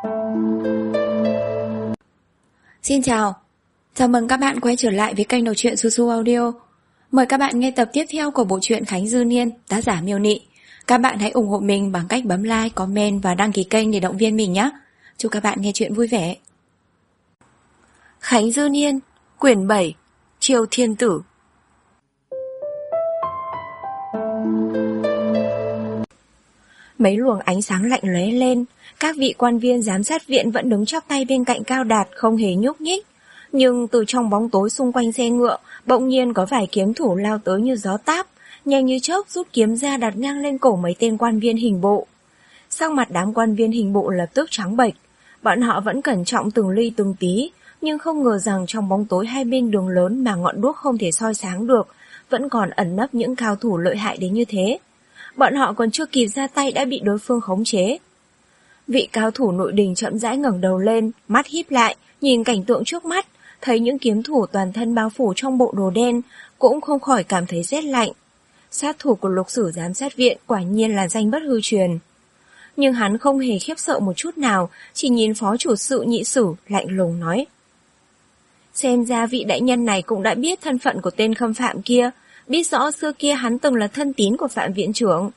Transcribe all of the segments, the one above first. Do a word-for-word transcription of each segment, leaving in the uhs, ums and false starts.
Xin chào, chào mừng các bạn quay trở lại với kênh đọc truyện Su Su Audio. Mời các bạn nghe tập tiếp theo của bộ truyện Khánh Dư Niên, tác giả Miêu Nị. Các bạn hãy ủng hộ mình bằng cách bấm like, comment và đăng ký kênh để động viên mình nhé. Chúc các bạn nghe truyện vui vẻ. Khánh Dư Niên, quyển bảy, Triều Thiên Tử. Mấy luồng ánh sáng lạnh lóe lên, các vị quan viên giám sát viện vẫn đứng chắp tay bên cạnh Cao Đạt không hề nhúc nhích. Nhưng từ trong bóng tối xung quanh xe ngựa, bỗng nhiên có vài kiếm thủ lao tới như gió táp, nhanh như chớp rút kiếm ra đặt ngang lên cổ mấy tên quan viên hình bộ. Sắc mặt đám quan viên hình bộ lập tức trắng bệch, bọn họ vẫn cẩn trọng từng ly từng tí, nhưng không ngờ rằng trong bóng tối hai bên đường lớn mà ngọn đuốc không thể soi sáng được, vẫn còn ẩn nấp những cao thủ lợi hại đến như thế. Bọn họ còn chưa kịp ra tay đã bị đối phương khống chế. Vị cao thủ nội đình chậm rãi ngẩng đầu lên, mắt híp lại, nhìn cảnh tượng trước mắt, thấy những kiếm thủ toàn thân bao phủ trong bộ đồ đen, cũng không khỏi cảm thấy rét lạnh. Sát thủ của Lục Sử giám sát viện quả nhiên là danh bất hư truyền. Nhưng hắn không hề khiếp sợ một chút nào, chỉ nhìn phó chủ sự Nhị Sử lạnh lùng nói: Xem ra vị đại nhân này cũng đã biết thân phận của tên khâm phạm kia, biết rõ xưa kia hắn từng là thân tín của Phạm viện trưởng.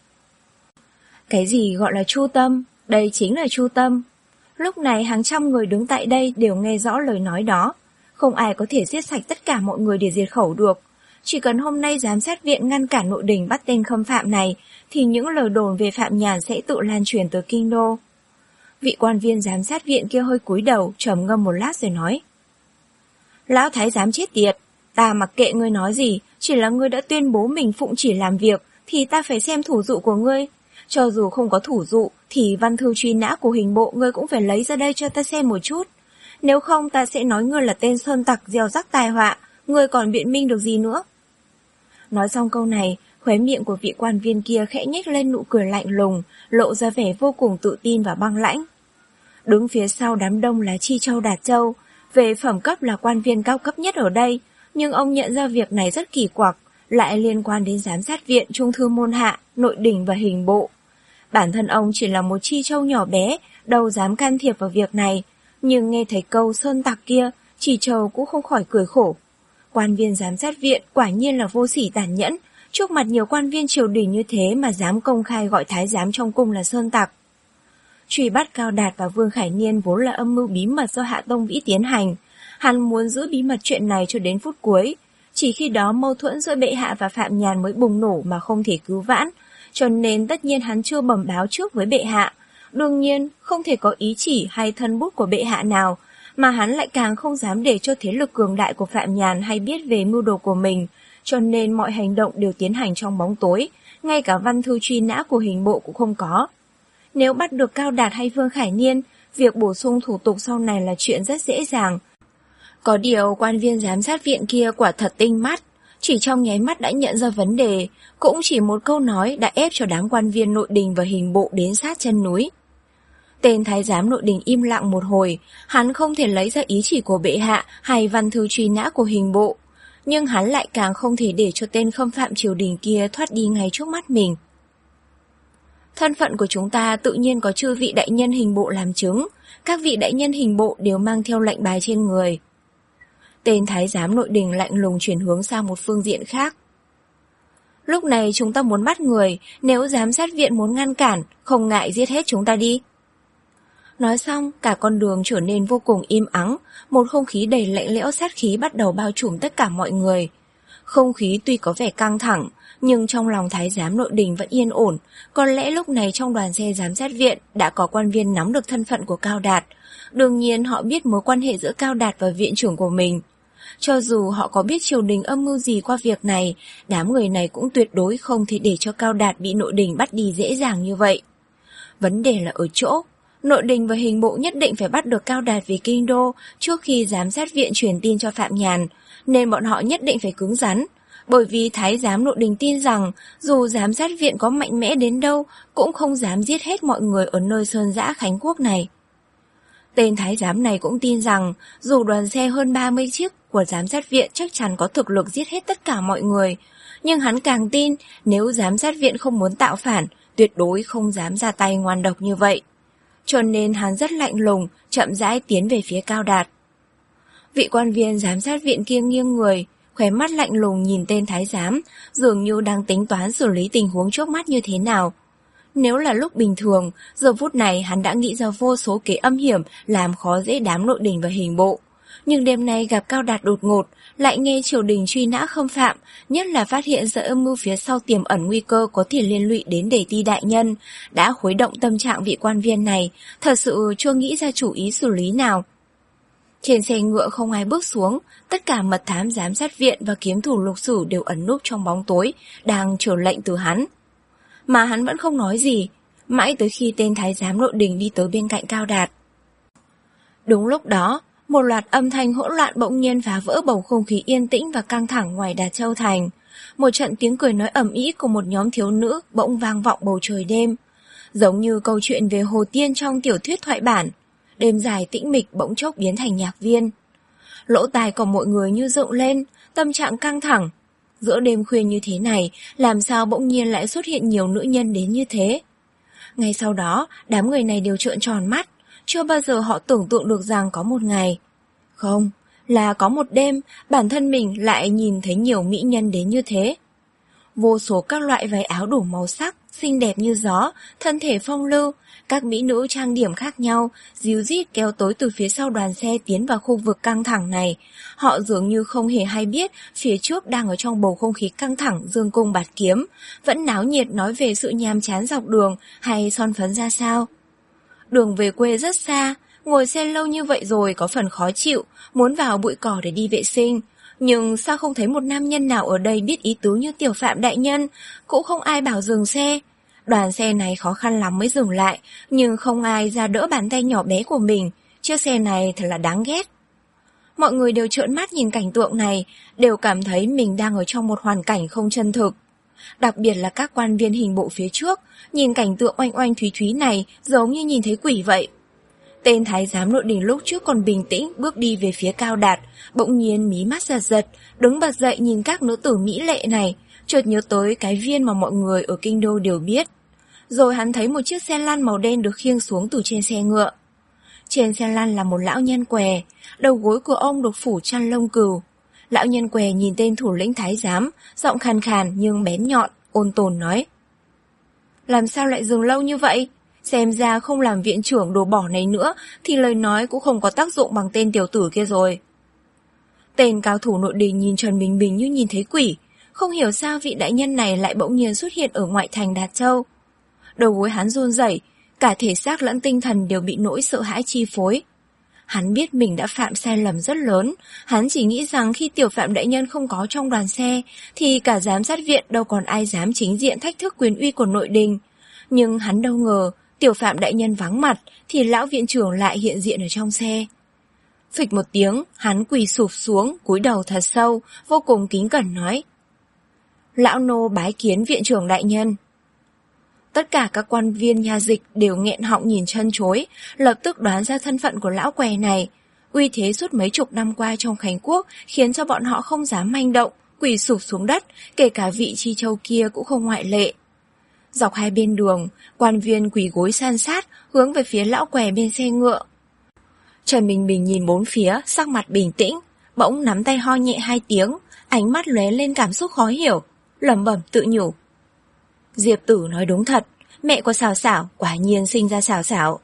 Cái gì gọi là Chu Tâm? Đây chính là Chu Tâm. Lúc này hàng trăm người đứng tại đây đều nghe rõ lời nói đó. Không ai có thể giết sạch tất cả mọi người để diệt khẩu được. Chỉ cần hôm nay giám sát viện ngăn cản nội đình bắt tên khâm phạm này, thì những lời đồn về Phạm Nhàn sẽ tự lan truyền tới kinh đô. Vị quan viên giám sát viện kia hơi cúi đầu, trầm ngâm một lát rồi nói: Lão thái giám chết tiệt, ta mặc kệ ngươi nói gì, chỉ là ngươi đã tuyên bố mình phụng chỉ làm việc, thì ta phải xem thủ dụ của ngươi. Cho dù không có thủ dụ, thì văn thư truy nã của hình bộ ngươi cũng phải lấy ra đây cho ta xem một chút. Nếu không ta sẽ nói ngươi là tên sơn tặc gieo rắc tai họa, ngươi còn biện minh được gì nữa. Nói xong câu này, khóe miệng của vị quan viên kia khẽ nhếch lên nụ cười lạnh lùng, lộ ra vẻ vô cùng tự tin và băng lãnh. Đứng phía sau đám đông là Chi Châu Đạt Châu, về phẩm cấp là quan viên cao cấp nhất ở đây, nhưng ông nhận ra việc này rất kỳ quặc, lại liên quan đến giám sát viện, trung thư môn hạ, nội đình và hình bộ. Bản thân ông chỉ là một Chi Châu nhỏ bé, đâu dám can thiệp vào việc này, nhưng nghe thấy câu sơn tặc kia, Chi Châu cũng không khỏi cười khổ. Quan viên giám sát viện quả nhiên là vô sỉ tàn nhẫn, trước mặt nhiều quan viên triều đình như thế mà dám công khai gọi thái giám trong cung là sơn tặc. Truy bắt Cao Đạt và Vương Khải Niên vốn là âm mưu bí mật do Hạ Tông Vĩ tiến hành. Hắn muốn giữ bí mật chuyện này cho đến phút cuối. Chỉ khi đó mâu thuẫn giữa bệ hạ và Phạm Nhàn mới bùng nổ mà không thể cứu vãn, cho nên tất nhiên hắn chưa bẩm báo trước với bệ hạ. Đương nhiên, không thể có ý chỉ hay thân bút của bệ hạ nào, mà hắn lại càng không dám để cho thế lực cường đại của Phạm Nhàn hay biết về mưu đồ của mình, cho nên mọi hành động đều tiến hành trong bóng tối, ngay cả văn thư truy nã của hình bộ cũng không có. Nếu bắt được Cao Đạt hay Vương Khải Niên, việc bổ sung thủ tục sau này là chuyện rất dễ dàng. Có điều quan viên giám sát viện kia quả thật tinh mắt, chỉ trong nháy mắt đã nhận ra vấn đề, cũng chỉ một câu nói đã ép cho đám quan viên nội đình và hình bộ đến sát chân núi. Tên thái giám nội đình im lặng một hồi, hắn không thể lấy ra ý chỉ của bệ hạ hay văn thư truy nã của hình bộ, nhưng hắn lại càng không thể để cho tên khâm phạm triều đình kia thoát đi ngay trước mắt mình. Thân phận của chúng ta tự nhiên có chư vị đại nhân hình bộ làm chứng, các vị đại nhân hình bộ đều mang theo lệnh bài trên người. Tên thái giám nội đình lạnh lùng chuyển hướng sang một phương diện khác. Lúc này chúng ta muốn bắt người, nếu giám sát viện muốn ngăn cản, không ngại giết hết chúng ta đi. Nói xong, cả con đường trở nên vô cùng im ắng, một không khí đầy lạnh lẽo sát khí bắt đầu bao trùm tất cả mọi người. Không khí tuy có vẻ căng thẳng, nhưng trong lòng thái giám nội đình vẫn yên ổn, có lẽ lúc này trong đoàn xe giám sát viện đã có quan viên nắm được thân phận của Cao Đạt. Đương nhiên họ biết mối quan hệ giữa Cao Đạt và viện trưởng của mình. Cho dù họ có biết triều đình âm mưu gì qua việc này, đám người này cũng tuyệt đối không thể để cho Cao Đạt bị nội đình bắt đi dễ dàng như vậy. Vấn đề là ở chỗ, nội đình và hình bộ nhất định phải bắt được Cao Đạt về kinh đô trước khi giám sát viện truyền tin cho Phạm Nhàn, nên bọn họ nhất định phải cứng rắn. Bởi vì thái giám nội đình tin rằng dù giám sát viện có mạnh mẽ đến đâu cũng không dám giết hết mọi người ở nơi sơn dã Khánh Quốc này. Tên thái giám này cũng tin rằng dù đoàn xe hơn ba mươi chiếc của giám sát viện chắc chắn có thực lực giết hết tất cả mọi người, nhưng hắn càng tin nếu giám sát viện không muốn tạo phản, tuyệt đối không dám ra tay ngoan độc như vậy. cho nên hắn rất lạnh lùng, chậm rãi tiến về phía Cao Đạt. Vị quan viên giám sát viện kia nghiêng người, khóe mắt lạnh lùng nhìn tên thái giám, dường như đang tính toán xử lý tình huống trước mắt như thế nào. Nếu là lúc bình thường, giờ phút này hắn đã nghĩ ra vô số kế âm hiểm làm khó dễ đám nội đình và hình bộ. Nhưng đêm nay gặp Cao Đạt đột ngột, lại nghe triều đình truy nã khâm phạm, nhất là phát hiện ra âm mưu phía sau tiềm ẩn nguy cơ có thể liên lụy đến Đề Ti đại nhân, đã khuấy động tâm trạng vị quan viên này, thật sự chưa nghĩ ra chủ ý xử lý nào. Trên xe ngựa không ai bước xuống, tất cả mật thám giám sát viện và kiếm thủ lục sử đều ẩn núp trong bóng tối, đang chờ lệnh từ hắn. Mà hắn vẫn không nói gì, mãi tới khi tên thái giám nội đình đi tới bên cạnh Cao Đạt. Đúng lúc đó, một loạt âm thanh hỗn loạn bỗng nhiên phá vỡ bầu không khí yên tĩnh và căng thẳng ngoài Đạt Châu thành. Một trận tiếng cười nói ầm ĩ của một nhóm thiếu nữ bỗng vang vọng bầu trời đêm, giống như câu chuyện về Hồ Tiên trong tiểu thuyết thoại bản. Đêm dài tĩnh mịch bỗng chốc biến thành nhạc viên. Lỗ tai của mọi người như rộng lên, tâm trạng căng thẳng. Giữa đêm khuya như thế này, làm sao bỗng nhiên lại xuất hiện nhiều nữ nhân đến như thế? Ngay sau đó, đám người này đều trợn tròn mắt. Chưa bao giờ họ tưởng tượng được rằng có một ngày, không, là có một đêm, bản thân mình lại nhìn thấy nhiều mỹ nhân đến như thế. Vô số các loại váy áo đủ màu sắc, xinh đẹp như gió, thân thể phong lưu, các mỹ nữ trang điểm khác nhau, díu dít kéo tới từ phía sau đoàn xe tiến vào khu vực căng thẳng này. Họ dường như không hề hay biết phía trước đang ở trong bầu không khí căng thẳng dương cung bạt kiếm, vẫn náo nhiệt nói về sự nhàm chán dọc đường hay son phấn ra sao. Đường về quê rất xa, ngồi xe lâu như vậy rồi có phần khó chịu, muốn vào bụi cỏ để đi vệ sinh. Nhưng sao không thấy một nam nhân nào ở đây biết ý tứ như Tiểu Phạm đại nhân, cũng không ai bảo dừng xe. Đoàn xe này khó khăn lắm mới dừng lại, nhưng không ai ra đỡ bàn tay nhỏ bé của mình, chiếc xe này thật là đáng ghét. Mọi người đều trợn mắt nhìn cảnh tượng này, đều cảm thấy mình đang ở trong một hoàn cảnh không chân thực. Đặc biệt là các quan viên hình bộ phía trước, nhìn cảnh tượng oanh oanh thúy thúy này giống như nhìn thấy quỷ vậy. Tên thái giám nội đình lúc trước còn bình tĩnh bước đi về phía Cao Đạt, bỗng nhiên mí mắt giật giật, đứng bật dậy nhìn các nữ tử mỹ lệ này, chợt nhớ tới cái viên mà mọi người ở kinh đô đều biết. Rồi hắn thấy một chiếc xe lăn màu đen được khiêng xuống từ trên xe ngựa. Trên xe lăn là một lão nhân què, đầu gối của ông được phủ chăn lông cừu. Lão nhân què nhìn tên thủ lĩnh thái giám, giọng khàn khàn nhưng bén nhọn, ôn tồn nói: Làm sao lại dừng lâu như vậy? Xem ra không làm viện trưởng đồ bỏ này nữa thì lời nói cũng không có tác dụng bằng tên tiểu tử kia rồi. Tên cao thủ nội đình nhìn Trần Bình Bình như nhìn thấy quỷ, không hiểu sao vị đại nhân này lại bỗng nhiên xuất hiện ở ngoại thành Đạt Châu. Đầu gối hắn run rẩy, cả thể xác lẫn tinh thần đều bị nỗi sợ hãi chi phối. Hắn biết mình đã phạm sai lầm rất lớn, hắn chỉ nghĩ rằng khi Tiểu Phạm đại nhân không có trong đoàn xe thì cả giám sát viện đâu còn ai dám chính diện thách thức quyền uy của nội đình. Nhưng hắn đâu ngờ Tiểu Phạm đại nhân vắng mặt thì lão viện trưởng lại hiện diện ở trong xe. Phịch một tiếng, hắn quỳ sụp xuống, cúi đầu thật sâu, vô cùng kính cẩn nói: Lão nô bái kiến viện trưởng đại nhân. Tất cả các quan viên nha dịch đều nghẹn họng nhìn chân chối, lập tức đoán ra thân phận của lão què này. Uy thế suốt mấy chục năm qua trong Khánh Quốc khiến cho bọn họ không dám manh động, quỳ sụp xuống đất, kể cả vị Chi Châu kia cũng không ngoại lệ. Dọc hai bên đường, quan viên quỳ gối san sát, hướng về phía lão què bên xe ngựa. Trần Bình Bình nhìn bốn phía, sắc mặt bình tĩnh, bỗng nắm tay ho nhẹ hai tiếng, ánh mắt lóe lên cảm xúc khó hiểu, lẩm bẩm tự nhủ: Diệp Tử nói đúng thật, mẹ của Xảo Xảo quả nhiên sinh ra Xảo Xảo.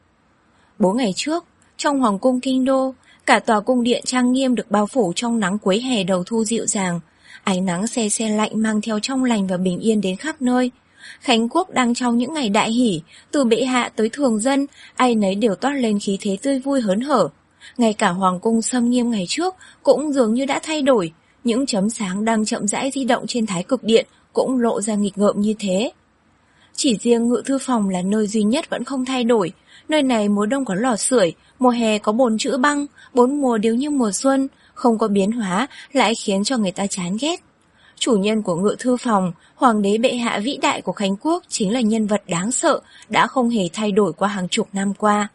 Bốn ngày trước, trong hoàng cung kinh đô, cả tòa cung điện trang nghiêm được bao phủ trong nắng cuối hè đầu thu dịu dàng, ánh nắng se se lạnh mang theo trong lành và bình yên đến khắp nơi. Khánh Quốc đang trong những ngày đại hỷ, từ bệ hạ tới thường dân, ai nấy đều toát lên khí thế tươi vui hớn hở. Ngay cả hoàng cung xâm nghiêm ngày trước cũng dường như đã thay đổi, những chấm sáng đang chậm rãi di động trên thái cực điện cũng lộ ra nghịch ngợm như thế. Chỉ riêng ngự thư phòng là nơi duy nhất vẫn không thay đổi. Nơi này mùa đông có lò sưởi, mùa hè có bồn trữ băng, bốn mùa đều như mùa xuân, không có biến hóa lại khiến cho người ta chán ghét. Chủ nhân của ngự thư phòng, hoàng đế bệ hạ vĩ đại của Khánh Quốc chính là nhân vật đáng sợ, đã không hề thay đổi qua hàng chục năm qua.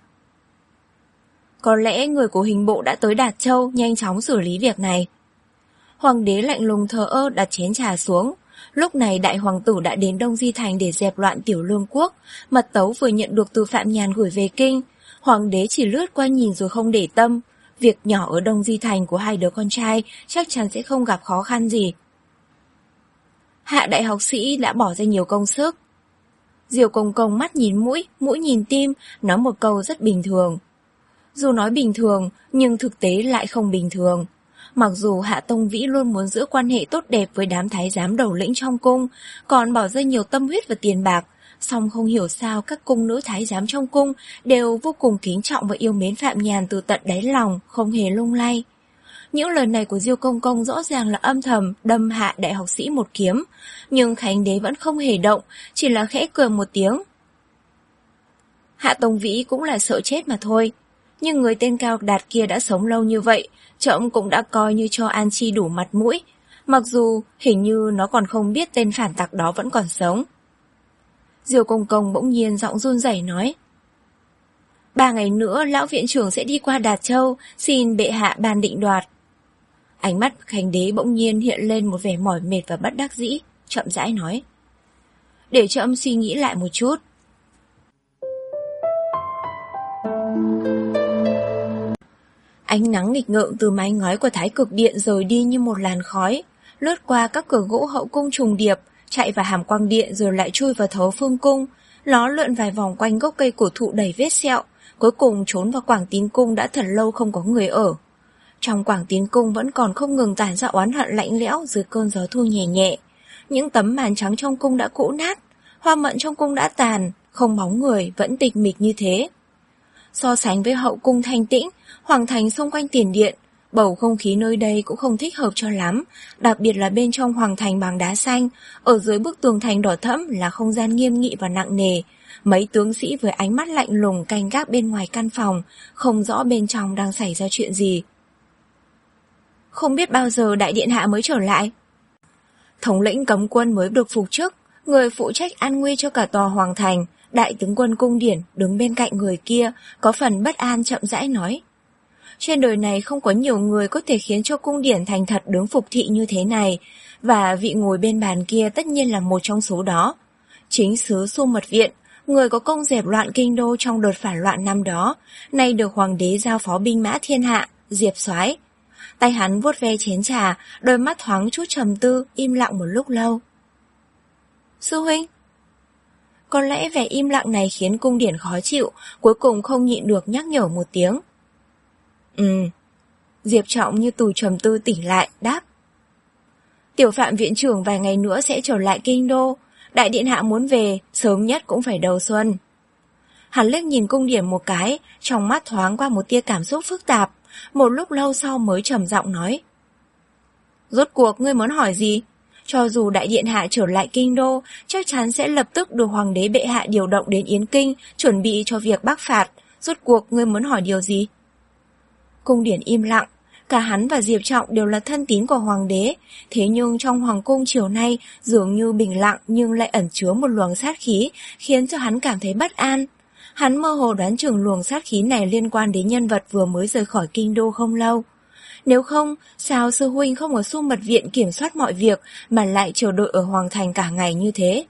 Có lẽ người của hình bộ đã tới Đạt Châu nhanh chóng xử lý việc này. Hoàng đế lạnh lùng thờ ơ đặt chén trà xuống, Lúc này đại hoàng tử đã đến Đông Di Thành để dẹp loạn Tiểu Lương quốc, mật tấu vừa nhận được từ Phạm Nhàn gửi về kinh. Hoàng đế chỉ lướt qua nhìn rồi không để tâm. Việc nhỏ ở Đông Di Thành của hai đứa con trai chắc chắn sẽ không gặp khó khăn gì. Hạ đại học sĩ đã bỏ ra nhiều công sức. Diều Công Công mắt nhìn mũi, mũi nhìn tim, nói một câu rất bình thường. Dù nói bình thường, nhưng thực tế lại không bình thường. Mặc dù Hạ Tông Vĩ luôn muốn giữ quan hệ tốt đẹp với đám thái giám đầu lĩnh trong cung, còn bỏ ra nhiều tâm huyết và tiền bạc, song không hiểu sao các cung nữ thái giám trong cung đều vô cùng kính trọng và yêu mến Phạm Nhàn từ tận đáy lòng, không hề lung lay. Những lời này của Diêu Công Công rõ ràng là âm thầm đâm Hạ đại học sĩ một kiếm, nhưng Khánh đế vẫn không hề động, chỉ là khẽ cười một tiếng. Hạ Tông Vĩ cũng là sợ chết mà thôi, nhưng người tên Cao Đạt kia đã sống lâu như vậy, trẫm cũng đã coi như cho An Chi đủ mặt mũi, mặc dù hình như nó còn không biết tên phản tặc đó vẫn còn sống. Diêu Công Công bỗng nhiên giọng run rẩy nói: Ba ngày nữa lão viện trưởng sẽ đi qua Đạt Châu, xin bệ hạ ban định đoạt. Ánh mắt Khánh đế bỗng nhiên hiện lên một vẻ mỏi mệt và bất đắc dĩ, chậm rãi nói: Để trẫm suy nghĩ lại một chút. Ánh nắng nghịch ngợm từ mái ngói của Thái Cực Điện rời đi như một làn khói, lướt qua các cửa gỗ hậu cung trùng điệp, chạy vào Hàm Quang Điện rồi lại chui vào Thấu Phương Cung, ló lượn vài vòng quanh gốc cây cổ thụ đầy vết sẹo, cuối cùng trốn vào Quảng Tín Cung đã thật lâu không có người ở. Trong Quảng Tín Cung vẫn còn không ngừng tản ra oán hận lạnh lẽo dưới cơn gió thu nhẹ nhẹ. Những tấm màn trắng trong cung đã cũ nát, hoa mận trong cung đã tàn, không bóng người, vẫn tịch mịch như thế. So sánh với hậu cung thanh tĩnh, hoàng thành xung quanh tiền điện, bầu không khí nơi đây cũng không thích hợp cho lắm, đặc biệt là bên trong hoàng thành bằng đá xanh, ở dưới bức tường thành đỏ thẫm là không gian nghiêm nghị và nặng nề. Mấy tướng sĩ với ánh mắt lạnh lùng canh gác bên ngoài căn phòng, không rõ bên trong đang xảy ra chuyện gì. Không biết bao giờ đại điện hạ mới trở lại. Thống lĩnh cấm quân mới được phục chức, người phụ trách an nguy cho cả tòa hoàng thành, đại tướng quân Cung Điển đứng bên cạnh người kia, có phần bất an chậm rãi nói: Trên đời này không có nhiều người có thể khiến cho Cung Điển thành thật đứng phục thị như thế này, và vị ngồi bên bàn kia tất nhiên là một trong số đó. Chính sứ Xu Mật Viện, người có công dẹp loạn kinh đô trong đợt phản loạn năm đó, nay được hoàng đế giao phó binh mã thiên hạ, Diệp Soái. Tay hắn vuốt ve chén trà, đôi mắt thoáng chút trầm tư, im lặng một lúc lâu. Sư huynh. Có lẽ vẻ im lặng này khiến Cung Điển khó chịu, cuối cùng không nhịn được nhắc nhở một tiếng. Ừ. Diệp Trọng như từ trầm tư tỉnh lại, đáp. Tiểu Phạm viện trưởng vài ngày nữa sẽ trở lại kinh đô, đại điện hạ muốn về, sớm nhất cũng phải đầu xuân. Hắn liếc nhìn Cung Điển một cái, trong mắt thoáng qua một tia cảm xúc phức tạp, một lúc lâu sau mới trầm giọng nói. Rốt cuộc ngươi muốn hỏi gì? Cho dù đại điện hạ trở lại kinh đô, chắc chắn sẽ lập tức được hoàng đế bệ hạ điều động đến Yến Kinh, chuẩn bị cho việc bắc phạt. Rốt cuộc ngươi muốn hỏi điều gì? Cung Điển im lặng, cả hắn và Diệp Trọng đều là thân tín của hoàng đế, thế nhưng trong hoàng cung chiều nay dường như bình lặng nhưng lại ẩn chứa một luồng sát khí, khiến cho hắn cảm thấy bất an. Hắn mơ hồ đoán chừng luồng sát khí này liên quan đến nhân vật vừa mới rời khỏi kinh đô không lâu. Nếu không, sao sư huynh không ở Xu Mật Viện kiểm soát mọi việc mà lại chờ đợi ở hoàng thành cả ngày như thế?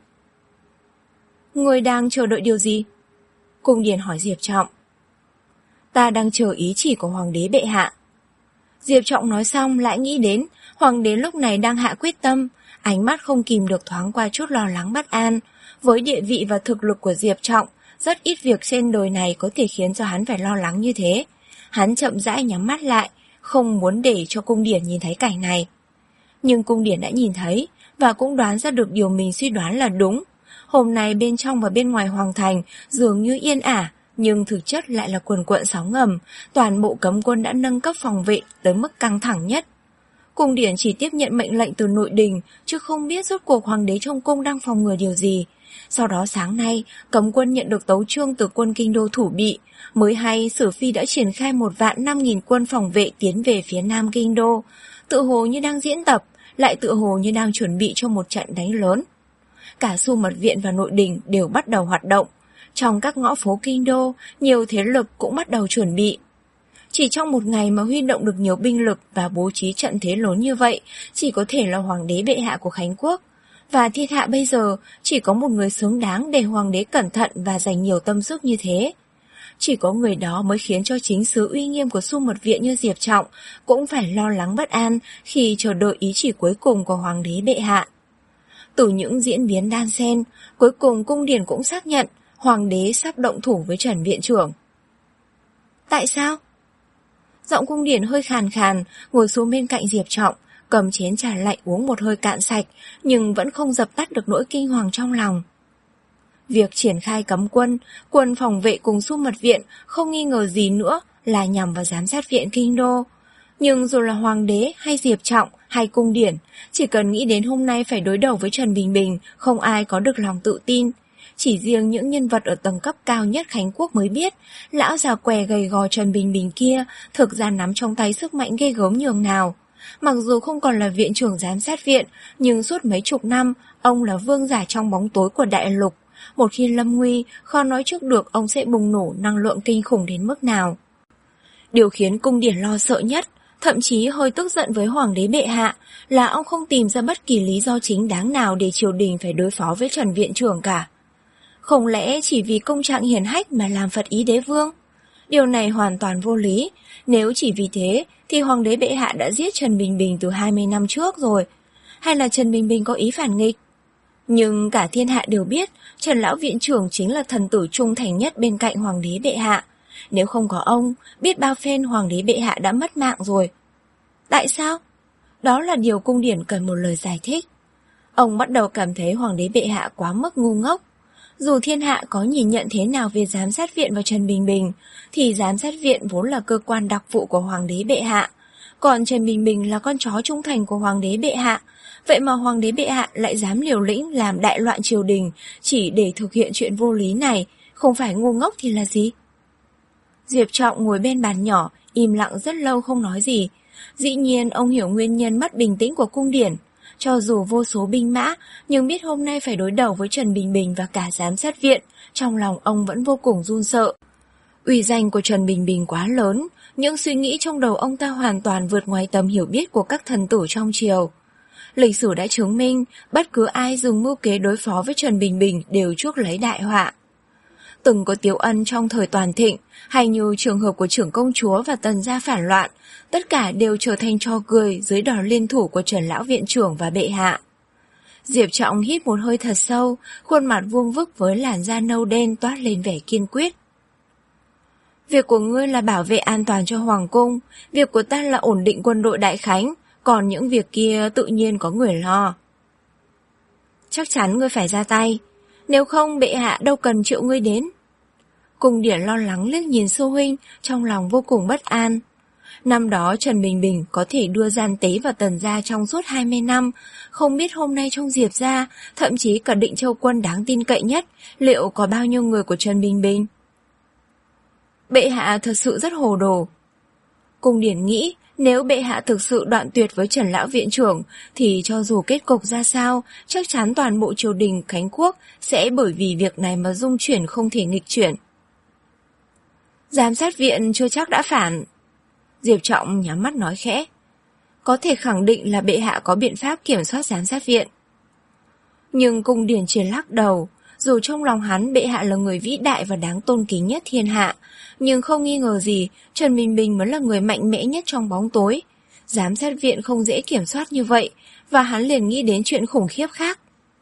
Người đang chờ đợi điều gì? Cung Điển hỏi Diệp Trọng. Ta đang chờ ý chỉ của hoàng đế bệ hạ. Diệp Trọng nói xong lại nghĩ đến hoàng đế lúc này đang hạ quyết tâm, ánh mắt không kìm được thoáng qua chút lo lắng bất an. Với địa vị và thực lực của Diệp Trọng, rất ít việc trên đời này có thể khiến cho hắn phải lo lắng như thế. Hắn chậm rãi nhắm mắt lại, không muốn để cho Cung Điển nhìn thấy cảnh này. Nhưng Cung Điển đã nhìn thấy, và cũng đoán ra được điều mình suy đoán là đúng. Hôm nay bên trong và bên ngoài hoàng thành dường như yên ả, nhưng thực chất lại là cuồn cuộn sóng ngầm, toàn bộ cấm quân đã nâng cấp phòng vệ tới mức căng thẳng nhất. Cung Điển chỉ tiếp nhận mệnh lệnh từ nội đình, chứ không biết rốt cuộc hoàng đế trong cung đang phòng ngừa điều gì. Sau đó sáng nay, cấm quân nhận được tấu chương từ quân kinh đô Thủ Bị, mới hay Sử Phi đã triển khai một vạn năm nghìn quân phòng vệ tiến về phía nam kinh đô, tự hồ như đang diễn tập, lại tự hồ như đang chuẩn bị cho một trận đánh lớn. Cả Xu Mật Viện và nội đình đều bắt đầu hoạt động. Trong các ngõ phố kinh đô, nhiều thế lực cũng bắt đầu chuẩn bị. Chỉ trong một ngày mà huy động được nhiều binh lực và bố trí trận thế lớn như vậy, chỉ có thể là hoàng đế bệ hạ của Khánh Quốc. Và thiên hạ bây giờ chỉ có một người xứng đáng để hoàng đế cẩn thận và dành nhiều tâm sức như thế. Chỉ có người đó mới khiến cho chính sứ uy nghiêm của Xu Mật Viện như Diệp Trọng cũng phải lo lắng bất an khi chờ đợi ý chỉ cuối cùng của hoàng đế bệ hạ. Từ những diễn biến đan xen, cuối cùng cung điển cũng xác nhận hoàng đế sắp động thủ với Trần viện trưởng. Tại sao? Giọng cung điển hơi khàn khàn, ngồi xuống bên cạnh Diệp Trọng, cầm chén trà lạnh uống một hơi cạn sạch, nhưng vẫn không dập tắt được nỗi kinh hoàng trong lòng. Việc triển khai cấm quân, quân phòng vệ cùng Xu Mật Viện không nghi ngờ gì nữa là nhằm vào giám sát viện kinh đô. Nhưng dù là hoàng đế hay Diệp Trọng hay cung điển, chỉ cần nghĩ đến hôm nay phải đối đầu với Trần Bình Bình, không ai có được lòng tự tin. Chỉ riêng những nhân vật ở tầng cấp cao nhất Khánh Quốc mới biết, lão già què gầy gò Trần Bình Bình kia thực ra nắm trong tay sức mạnh ghê gớm nhường nào. Mặc dù không còn là viện trưởng giám sát viện, nhưng suốt mấy chục năm, ông là vương giả trong bóng tối của đại lục. Một khi lâm nguy, khó nói trước được ông sẽ bùng nổ năng lượng kinh khủng đến mức nào. Điều khiến cung điển lo sợ nhất, thậm chí hơi tức giận với hoàng đế bệ hạ, là ông không tìm ra bất kỳ lý do chính đáng nào để triều đình phải đối phó với Trần viện trưởng cả. Không lẽ chỉ vì công trạng hiển hách mà làm phật ý đế vương? Điều này hoàn toàn vô lý. Nếu chỉ vì thế thì hoàng đế bệ hạ đã giết Trần Bình Bình từ hai mươi năm trước rồi. Hay là Trần Bình Bình có ý phản nghịch? Nhưng cả thiên hạ đều biết Trần lão viện trưởng chính là thần tử trung thành nhất bên cạnh hoàng đế bệ hạ. Nếu không có ông, biết bao phen hoàng đế bệ hạ đã mất mạng rồi. Tại sao? Đó là điều cung điển cần một lời giải thích. Ông bắt đầu cảm thấy hoàng đế bệ hạ quá mức ngu ngốc. Dù thiên hạ có nhìn nhận thế nào về giám sát viện và Trần Bình Bình, thì giám sát viện vốn là cơ quan đặc vụ của hoàng đế bệ hạ. Còn Trần Bình Bình là con chó trung thành của hoàng đế bệ hạ. Vậy mà hoàng đế bệ hạ lại dám liều lĩnh làm đại loạn triều đình chỉ để thực hiện chuyện vô lý này, không phải ngu ngốc thì là gì? Diệp Trọng ngồi bên bàn nhỏ, im lặng rất lâu không nói gì. Dĩ nhiên ông hiểu nguyên nhân mất bình tĩnh của cung điển. Cho dù vô số binh mã, nhưng biết hôm nay phải đối đầu với Trần Bình Bình và cả giám sát viện, trong lòng ông vẫn vô cùng run sợ. Uy danh của Trần Bình Bình quá lớn, những suy nghĩ trong đầu ông ta hoàn toàn vượt ngoài tầm hiểu biết của các thần tử trong triều. Lịch sử đã chứng minh, bất cứ ai dùng mưu kế đối phó với Trần Bình Bình đều chuốc lấy đại họa. Từng có Tiếu Ân trong thời toàn thịnh, hay như trường hợp của trưởng công chúa và tần gia phản loạn, tất cả đều trở thành trò cười dưới đòn liên thủ của Trần lão viện trưởng và bệ hạ. Diệp Trọng hít một hơi thật sâu, khuôn mặt vuông vức với làn da nâu đen toát lên vẻ kiên quyết. Việc của ngươi là bảo vệ an toàn cho hoàng cung, việc của ta là ổn định quân đội Đại Khánh, còn những việc kia tự nhiên có người lo. Chắc chắn ngươi phải ra tay, nếu không bệ hạ đâu cần triệu ngươi đến. Cung điển lo lắng liếc nhìn sư huynh, trong lòng vô cùng bất an. Năm đó Trần Bình Bình có thể đưa gian tế vào tần gia trong suốt hai mươi năm, không biết hôm nay trong Diệp gia, thậm chí cả Định Châu quân đáng tin cậy nhất, liệu có bao nhiêu người của Trần Bình Bình? Bệ hạ thật sự rất hồ đồ. Cung điển nghĩ, nếu bệ hạ thực sự đoạn tuyệt với Trần lão viện trưởng, thì cho dù kết cục ra sao, chắc chắn toàn bộ triều đình Khánh Quốc sẽ bởi vì việc này mà rung chuyển không thể nghịch chuyển. Giám sát viện chưa chắc đã phản. Diệp Trọng nhắm mắt nói khẽ. Có thể khẳng định là bệ hạ có biện pháp kiểm soát giám sát viện. Nhưng cung điển chỉ lắc đầu. Dù trong lòng hắn bệ hạ là người vĩ đại và đáng tôn kính nhất thiên hạ, nhưng không nghi ngờ gì Trần Bình Bình mới là người mạnh mẽ nhất trong bóng tối. Giám sát viện không dễ kiểm soát như vậy, và hắn liền nghĩ đến chuyện khủng khiếp khác.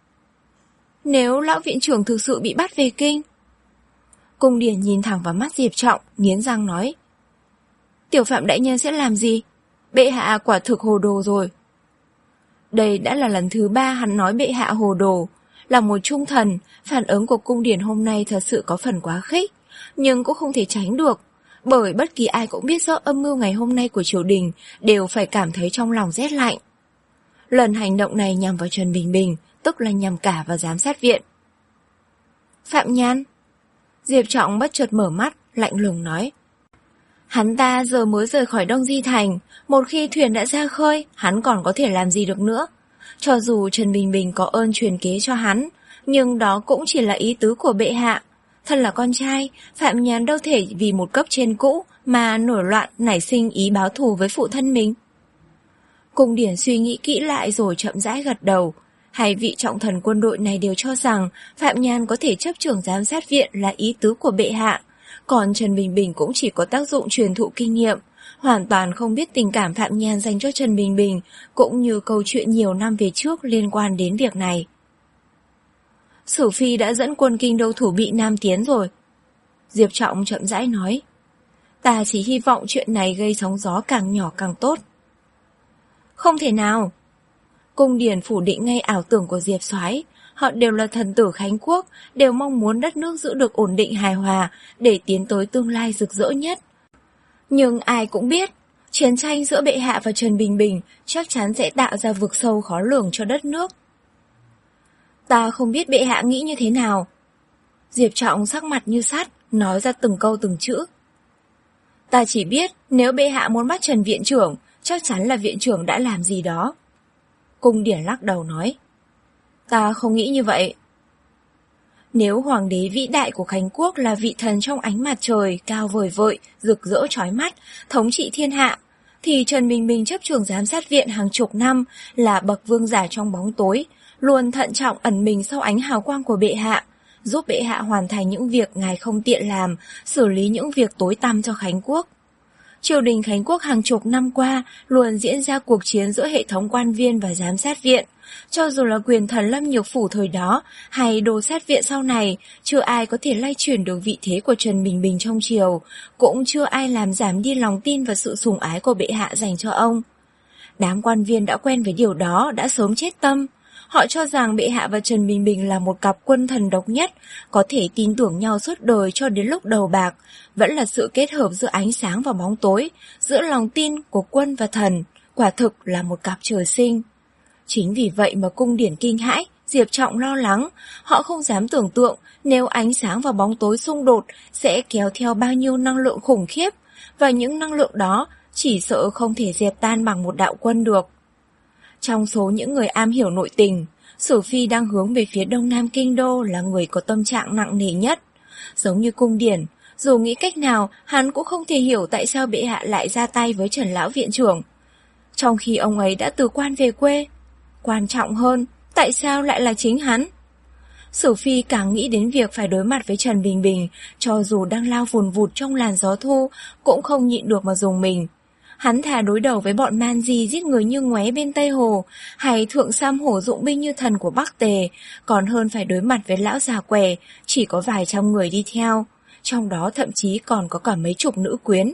Nếu lão viện trưởng thực sự bị bắt về kinh? Cung điển nhìn thẳng vào mắt Diệp Trọng, nghiến răng nói. Tiểu phạm đại nhân sẽ làm gì? Bệ hạ quả thực hồ đồ rồi. Đây đã là lần thứ ba hắn nói bệ hạ hồ đồ. Là một trung thần, phản ứng của cung điển hôm nay thật sự có phần quá khích, nhưng cũng không thể tránh được, bởi bất kỳ ai cũng biết rõ âm mưu ngày hôm nay của triều đình đều phải cảm thấy trong lòng rét lạnh. Lần hành động này nhằm vào Trần Bình Bình, tức là nhằm cả vào giám sát viện. Phạm Nhan. Diệp Trọng bất chợt mở mắt, lạnh lùng nói. Hắn ta giờ mới rời khỏi Đông Di Thành, một khi thuyền đã ra khơi, hắn còn có thể làm gì được nữa. Cho dù Trần Bình Bình có ơn truyền kế cho hắn, nhưng đó cũng chỉ là ý tứ của bệ hạ. Thân là con trai, Phạm Nhan đâu thể vì một cấp trên cũ mà nổi loạn nảy sinh ý báo thù với phụ thân mình. Cung điển suy nghĩ kỹ lại rồi chậm rãi gật đầu. Hai vị trọng thần quân đội này đều cho rằng Phạm Nhan có thể chấp trưởng giám sát viện là ý tứ của bệ hạ, còn Trần Bình Bình cũng chỉ có tác dụng truyền thụ kinh nghiệm, hoàn toàn không biết tình cảm Phạm Nhan dành cho Trần Bình Bình, cũng như câu chuyện nhiều năm về trước liên quan đến việc này. Sử Phi đã dẫn quân Kinh Đô thủ bị Nam tiến rồi. Diệp Trọng chậm rãi nói. Ta chỉ hy vọng chuyện này gây sóng gió càng nhỏ càng tốt. Không thể nào. Cung Điển phủ định ngay ảo tưởng của Diệp Soái. Họ đều là thần tử Khánh Quốc, đều mong muốn đất nước giữ được ổn định hài hòa để tiến tới tương lai rực rỡ nhất. Nhưng ai cũng biết, chiến tranh giữa bệ hạ và Trần Bình Bình chắc chắn sẽ tạo ra vực sâu khó lường cho đất nước. Ta không biết bệ hạ nghĩ như thế nào. Diệp Trọng sắc mặt như sắt, nói ra từng câu từng chữ. Ta chỉ biết nếu bệ hạ muốn bắt Trần viện trưởng, chắc chắn là viện trưởng đã làm gì đó. Cung Điển lắc đầu nói. Ta không nghĩ như vậy. Nếu hoàng đế vĩ đại của Khánh Quốc là vị thần trong ánh mặt trời, cao vời vợi, rực rỡ chói mắt, thống trị thiên hạ, thì Trần Bình Bình chấp trường giám sát viện hàng chục năm là bậc vương giả trong bóng tối, luôn thận trọng ẩn mình sau ánh hào quang của bệ hạ, giúp bệ hạ hoàn thành những việc ngài không tiện làm, xử lý những việc tối tăm cho Khánh Quốc. Triều đình Khánh Quốc hàng chục năm qua luôn diễn ra cuộc chiến giữa hệ thống quan viên và giám sát viện. Cho dù là quyền thần Lâm Nhược Phủ thời đó hay đồ sát viện sau này, chưa ai có thể lay chuyển được vị thế của Trần Bình Bình trong triều, cũng chưa ai làm giảm đi lòng tin và sự sủng ái của bệ hạ dành cho ông. Đám quan viên đã quen với điều đó đã sớm chết tâm. Họ cho rằng bệ hạ và Trần Bình Bình là một cặp quân thần độc nhất, có thể tin tưởng nhau suốt đời cho đến lúc đầu bạc, vẫn là sự kết hợp giữa ánh sáng và bóng tối, giữa lòng tin của quân và thần, quả thực là một cặp trời sinh. Chính vì vậy mà Cung Điển kinh hãi, Diệp Trọng lo lắng, họ không dám tưởng tượng nếu ánh sáng và bóng tối xung đột sẽ kéo theo bao nhiêu năng lượng khủng khiếp, và những năng lượng đó chỉ sợ không thể dẹp tan bằng một đạo quân được. Trong số những người am hiểu nội tình, Sử Phi đang hướng về phía đông nam kinh đô là người có tâm trạng nặng nề nhất. Giống như Cung Điển, dù nghĩ cách nào, hắn cũng không thể hiểu tại sao bệ hạ lại ra tay với Trần lão viện trưởng. Trong khi ông ấy đã từ quan về quê, quan trọng hơn, tại sao lại là chính hắn? Sử Phi càng nghĩ đến việc phải đối mặt với Trần Bình Bình, cho dù đang lao vùn vụt trong làn gió thu, cũng không nhịn được mà dùng mình. Hắn thà đối đầu với bọn man di giết người như ngoé bên Tây Hồ, hay thượng sam hổ dụng binh như thần của Bắc Tề, còn hơn phải đối mặt với lão già què, chỉ có vài trăm người đi theo, trong đó thậm chí còn có cả mấy chục nữ quyến.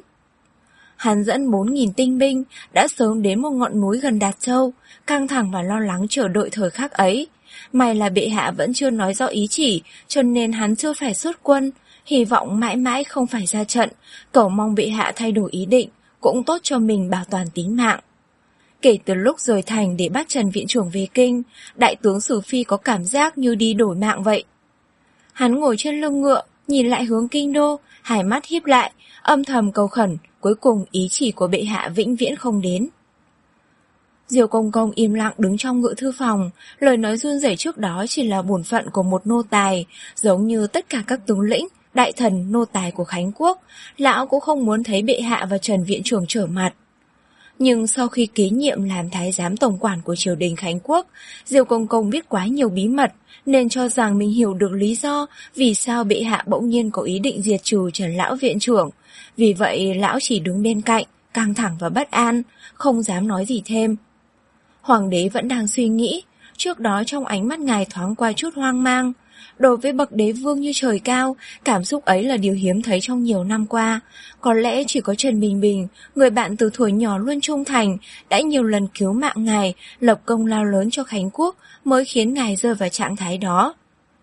Hắn dẫn bốn nghìn tinh binh, đã sớm đến một ngọn núi gần Đạt Châu, căng thẳng và lo lắng chờ đợi thời khắc ấy. May là bệ hạ vẫn chưa nói rõ ý chỉ, cho nên hắn chưa phải xuất quân, hy vọng mãi mãi không phải ra trận, cầu mong bệ hạ thay đổi ý định, cũng tốt cho mình bảo toàn tính mạng. Kể từ lúc rời thành để bắt Trần viện trưởng về kinh, đại tướng Sử Phi có cảm giác như đi đổi mạng vậy. Hắn ngồi trên lưng ngựa, nhìn lại hướng kinh đô, hai mắt híp lại, âm thầm cầu khẩn, cuối cùng ý chỉ của bệ hạ vĩnh viễn không đến. Diều Công Công im lặng đứng trong ngự thư phòng, lời nói run rẩy trước đó chỉ là bổn phận của một nô tài, giống như tất cả các tướng lĩnh, đại thần, nô tài của Khánh Quốc, lão cũng không muốn thấy bệ hạ và Trần viện trưởng trở mặt. Nhưng sau khi kế nhiệm làm thái giám tổng quản của triều đình Khánh Quốc, Diều Công Công biết quá nhiều bí mật, nên cho rằng mình hiểu được lý do vì sao bệ hạ bỗng nhiên có ý định diệt trừ Trần lão viện trưởng. Vì vậy lão chỉ đứng bên cạnh, căng thẳng và bất an, không dám nói gì thêm. Hoàng đế vẫn đang suy nghĩ, trước đó trong ánh mắt ngài thoáng qua chút hoang mang. Đối với bậc đế vương như trời cao, cảm xúc ấy là điều hiếm thấy trong nhiều năm qua. Có lẽ chỉ có Trần Bình Bình, người bạn từ thuở nhỏ luôn trung thành, đã nhiều lần cứu mạng ngài, lập công lao lớn cho Khánh Quốc, mới khiến ngài rơi vào trạng thái đó.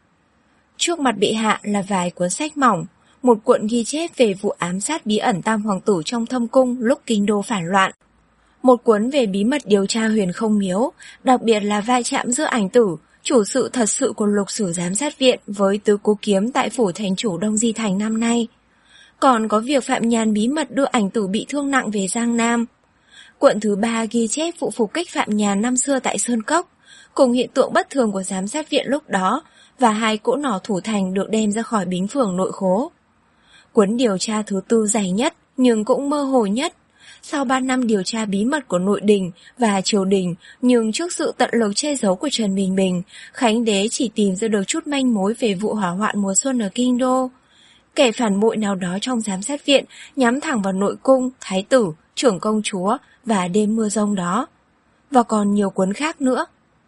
Trước mặt bệ hạ là vài cuốn sách mỏng, một cuộn ghi chép về vụ ám sát bí ẩn tam hoàng tử trong thâm cung lúc kinh đô phản loạn. Một cuốn về bí mật điều tra Huyền Không Miếu, đặc biệt là va chạm giữa ảnh tử, chủ sự thật sự của lục sử giám sát viện với tứ cố kiếm tại phủ thành chủ Đông Di Thành năm nay. Còn có việc Phạm Nhan bí mật đưa ảnh tử bị thương nặng về Giang Nam. Cuộn thứ ba ghi chép vụ phục kích Phạm Nhan năm xưa tại Sơn Cốc, cùng hiện tượng bất thường của giám sát viện lúc đó, và hai cỗ nỏ thủ thành được đem ra khỏi bính phường nội khố. Cuốn điều tra thứ tư dày nhất, nhưng cũng mơ hồ nhất. Sau ba năm điều tra bí mật của nội đình và triều đình, nhưng trước sự tận lực che giấu của Trần Bình Bình, Khánh Đế chỉ tìm ra được chút manh mối về vụ hỏa hoạn mùa xuân ở Kinh Đô. Kẻ phản bội nào đó trong giám sát viện nhắm thẳng vào nội cung, thái tử, trưởng công chúa và đêm mưa rông đó. Và còn nhiều cuốn khác nữa.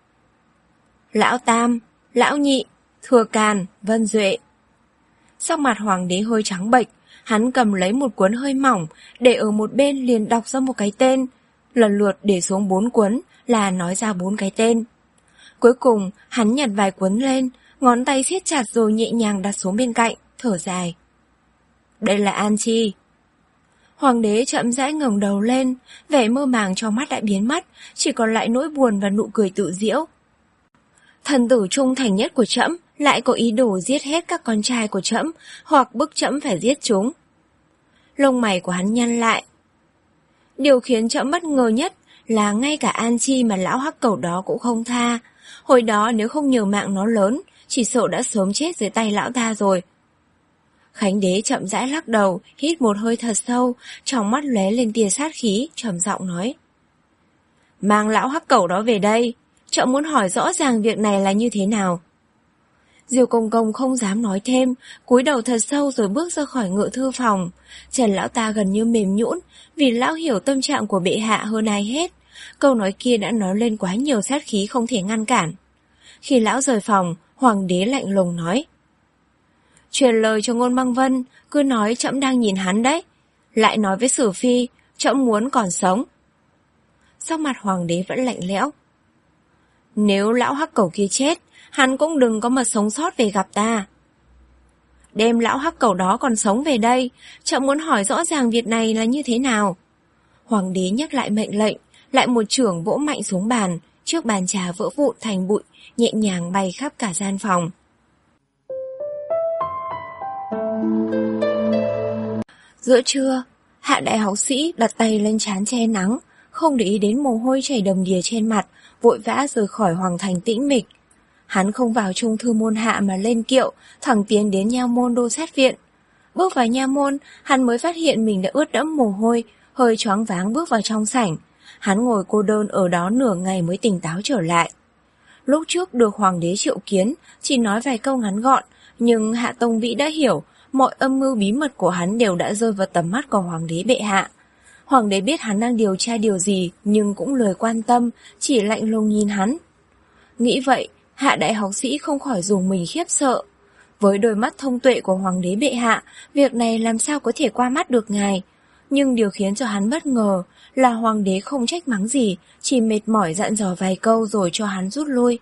Lão Tam, Lão Nhị, Thừa Càn, Vân Duệ. Sắc mặt hoàng đế hơi trắng bệch, hắn cầm lấy một cuốn hơi mỏng, để ở một bên liền đọc ra một cái tên. Lần lượt để xuống bốn cuốn là nói ra bốn cái tên. Cuối cùng, hắn nhặt vài cuốn lên, ngón tay siết chặt rồi nhẹ nhàng đặt xuống bên cạnh, thở dài. Đây là An Chi. Hoàng đế chậm rãi ngẩng đầu lên, vẻ mơ màng trong mắt đã biến mất, chỉ còn lại nỗi buồn và nụ cười tự giễu. Thần tử trung thành nhất của trẫm lại có ý đồ giết hết các con trai của trẫm, hoặc bức trẫm phải giết chúng. Lông mày của hắn nhăn lại. Điều khiến trẫm bất ngờ nhất là ngay cả An Chi mà lão hắc cẩu đó cũng không tha. Hồi đó nếu không nhờ mạng nó lớn, chỉ sợ đã sớm chết dưới tay lão ta rồi. Khánh Đế chậm rãi lắc đầu, hít một hơi thật sâu, trong mắt lóe lên tia sát khí, trầm giọng nói. Mang lão hắc cẩu đó về đây, trẫm muốn hỏi rõ ràng việc này là như thế nào. Diêu Công Công không dám nói thêm, cúi đầu thật sâu rồi bước ra khỏi ngự thư phòng. Trần lão ta gần như mềm nhũn, vì lão hiểu tâm trạng của bệ hạ hơn ai hết. Câu nói kia đã nói lên quá nhiều sát khí không thể ngăn cản. Khi lão rời phòng, hoàng đế lạnh lùng nói. Truyền lời cho Ngôn Băng Vân, cứ nói trẫm đang nhìn hắn đấy. Lại nói với Sử Phi, trẫm muốn còn sống. Sắc mặt hoàng đế vẫn lạnh lẽo. Nếu lão hắc cẩu kia chết, hắn cũng đừng có mà sống sót về gặp ta. Đem lão hắc cẩu đó còn sống về đây, trẫm muốn hỏi rõ ràng việc này là như thế nào. Hoàng đế nhắc lại mệnh lệnh, lại một chưởng vỗ mạnh xuống bàn, chiếc bàn trà vỡ vụn thành bụi, nhẹ nhàng bay khắp cả gian phòng. Giữa trưa, Hạ đại học sĩ đặt tay lên trán che nắng, không để ý đến mồ hôi chảy đầm đìa trên mặt, vội vã rời khỏi hoàng thành tĩnh mịch. Hắn không vào trung thư môn hạ mà lên kiệu, thẳng tiến đến nha môn đô sát viện. Bước vào nha môn, hắn mới phát hiện mình đã ướt đẫm mồ hôi, hơi choáng váng bước vào trong sảnh. Hắn ngồi cô đơn ở đó nửa ngày mới tỉnh táo trở lại. Lúc trước được hoàng đế triệu kiến, chỉ nói vài câu ngắn gọn, nhưng Hạ Tông Vĩ đã hiểu, mọi âm mưu bí mật của hắn đều đã rơi vào tầm mắt của hoàng đế bệ hạ. Hoàng đế biết hắn đang điều tra điều gì, nhưng cũng lười quan tâm, chỉ lạnh lùng nhìn hắn. Nghĩ vậy, Hạ đại học sĩ không khỏi rùng mình khiếp sợ. Với đôi mắt thông tuệ của hoàng đế bệ hạ, việc này làm sao có thể qua mắt được ngài. Nhưng điều khiến cho hắn bất ngờ là hoàng đế không trách mắng gì, chỉ mệt mỏi dặn dò vài câu rồi cho hắn rút lui.